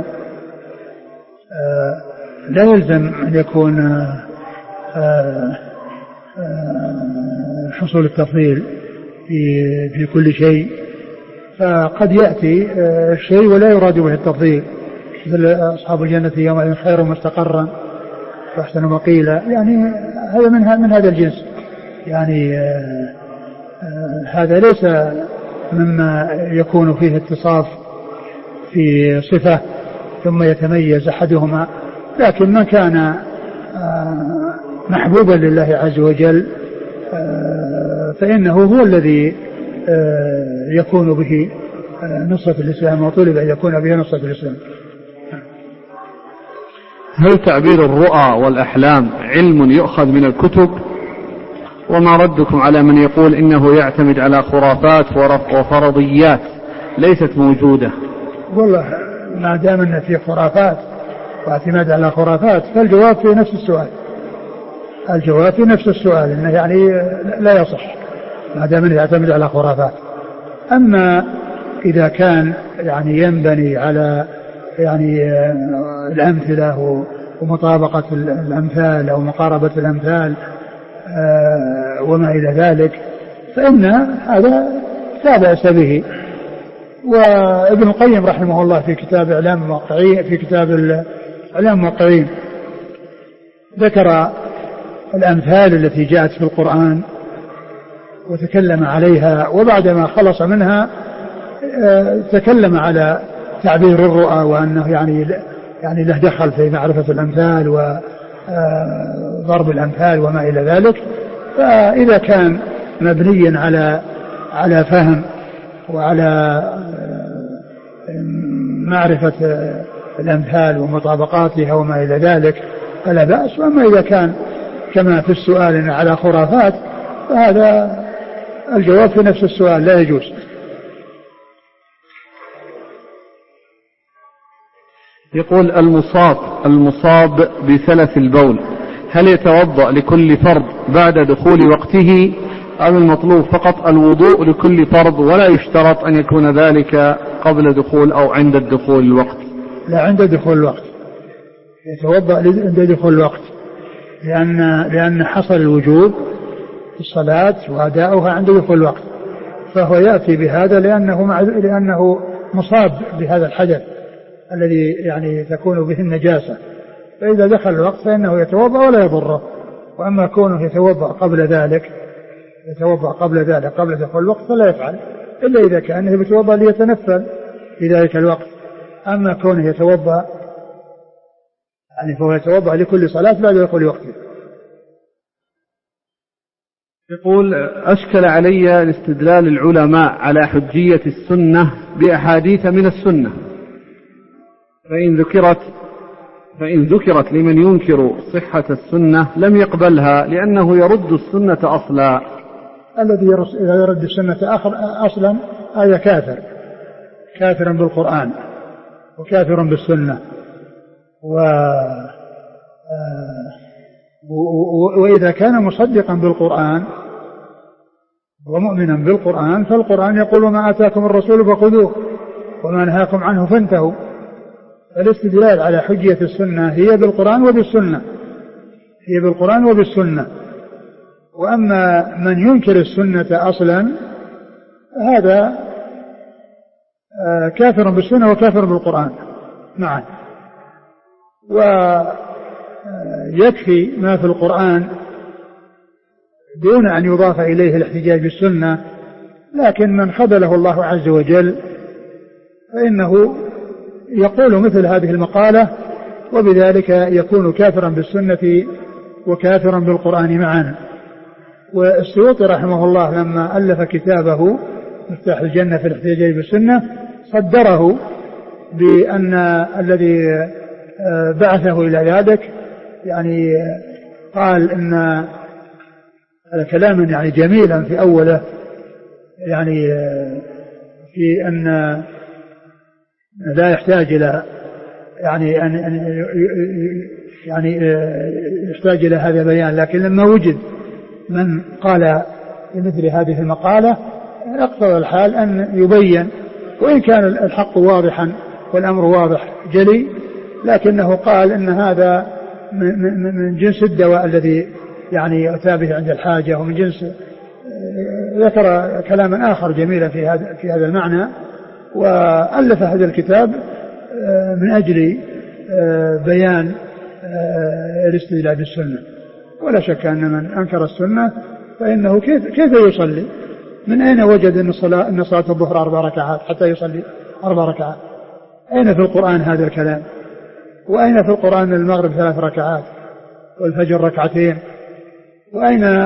لا يلزم أن يكون حصول التفضيل في في كل شيء، فقد يأتي الشيء ولا يراد به التفضيل، مثل أصحاب الجنة يوم خير مستقرا وأحسن مقيلا، يعني هذا من من هذا الجنس، يعني هذا ليس مما يكون فيه اتصاف في صفة ثم يتميز أحدهما، لكن من كان محبوبا لله عز وجل فإنه هو الذي يكون به نصرة الإسلام، وطلب أن يكون به نصرة الإسلام. هل تعبير الرؤى والأحلام علم يؤخذ من الكتب؟ وما ردكم على من يقول إنه يعتمد على خرافات وفرضيات ليست موجودة؟ والله ما دام أن في خرافات واعتماد على خرافات فالجواب في نفس السؤال، الجواب في نفس السؤال إنه يعني لا يصح ما دام أنه يعتمد على خرافات. أما إذا كان يعني ينبني على يعني الأمثلة ومطابقة الأمثال أو مقاربة الأمثال وما إلى ذلك فإن هذا لا بأس به. وابن القيم رحمه الله في كتاب إعلام الموقعين في كتاب إعلام الموقعين ذكر الأمثال التي جاءت في القرآن وتكلم عليها، وبعدما خلص منها تكلم على تعبير الرؤى وأنه يعني يعني له دخل في معرفة الأمثال وضرب الأمثال وما إلى ذلك. فإذا كان مبنيا على على فهم وعلى معرفة الأمثال ومطابقاتها وما إلى ذلك فلا بأس. وأما إذا كان كما في السؤال على خرافات فهذا الجواب في نفس السؤال لا يجوز. يقول المصاب المصاب بسلس البول هل يتوضأ لكل فرض بعد دخول وقته أم المطلوب فقط الوضوء لكل فرض ولا يشترط أن يكون ذلك قبل دخول أو عند الدخول الوقت؟ لا، عند دخول الوقت يتوضأ عند دخول الوقت، لأن لأن حصل الوجوب في الصلاة وأداؤها عند دخول الوقت، فهو يأتي بهذا لأنه مع لأنه مصاب بهذا الحدث الذي يعني تكون به النجاسة، فإذا دخل الوقت فإنه يتوضأ ولا يضره. وأما كونه يتوضأ قبل ذلك يتوضأ قبل ذلك قبل دخول الوقت فلا يفعل إلا إذا كان يتوضأ ليتنفل في ذلك الوقت. أما كونه يتوضأ يعني فهو يتوضأ لكل صلاة بعد دخول وقته. يقول أشكل علي الاستدلال العلماء على حجية السنة بأحاديث من السنة، فإن ذكرت فإن ذكرت لمن ينكر صحة السنة لم يقبلها لأنه يرد السنة أصلا. الذي يرد السنة أصلا هذا كافر كافر بالقرآن وكافر بالسنة. و وإذا كان مصدقا بالقرآن ومؤمنا بالقرآن فالقرآن يقول وما آتاكم الرسول فخذوه وما نهاكم عنه فانتهوا. الاستدلال على حجية السنة هي بالقرآن وبالسنة هي بالقرآن وبالسنة. وأما من ينكر السنة أصلا هذا كافر بالسنة وكافر بالقرآن معا. ويكفي ما في القرآن دون أن يضاف إليه الاحتجاج بالسنة، لكن من خذله الله عز وجل فإنه يقول مثل هذه المقالة وبذلك يكون كافرا بالسنة وكافرا بالقرآن معا. والسيوطي رحمه الله لما ألف كتابه مفتاح الجنة في الاحتجاج بالسنة صدره بأن الذي بعثه إلى ذلك يعني قال إن كلاما يعني جميلا في أوله يعني في أن لا يحتاج إلى يعني أن يعني يحتاج إلى هذا البيان، لكن لما وجد من قال مثل هذه المقالة اقتضى الحال أن يبين، وإن كان الحق واضحا والأمر واضح جلي، لكنه قال أن هذا من جنس الدواء الذي يعني يؤتى به عند الحاجة، ومن جنس ذكر كلاما آخر جميلا في هذا في هذا المعنى، وألف هذا الكتاب من أجل بيان الاستدلال بالسنة. ولا شك أن من أنكر السنة فإنه كيف كيف يصلي؟ من أين وجد أن صلاة أن صلاة الظهر أربع ركعات حتى يصلي أربع ركعات؟ أين في القرآن هذا الكلام؟ وأين في القرآن المغرب ثلاث ركعات والفجر ركعتين؟ وأين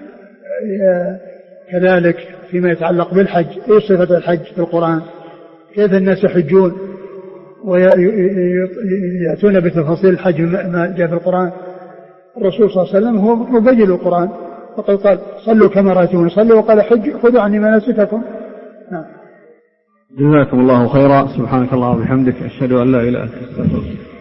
كذلك فيما يتعلق بالحج إيه صفة الحج في القرآن؟ كيف الناس يحجون ويأتون بتفاصيل الحج ما جاء في القرآن؟ الرسول صلى الله عليه وسلم هو مبين القرآن، فقد قال صلوا كما رأيتموني صلوا، وقال حج خذوا عني مناسككم. نعم. جزاكم الله خيرا. سبحانك اللهم وبحمدك، أشهد أن لا إله إلا أنت.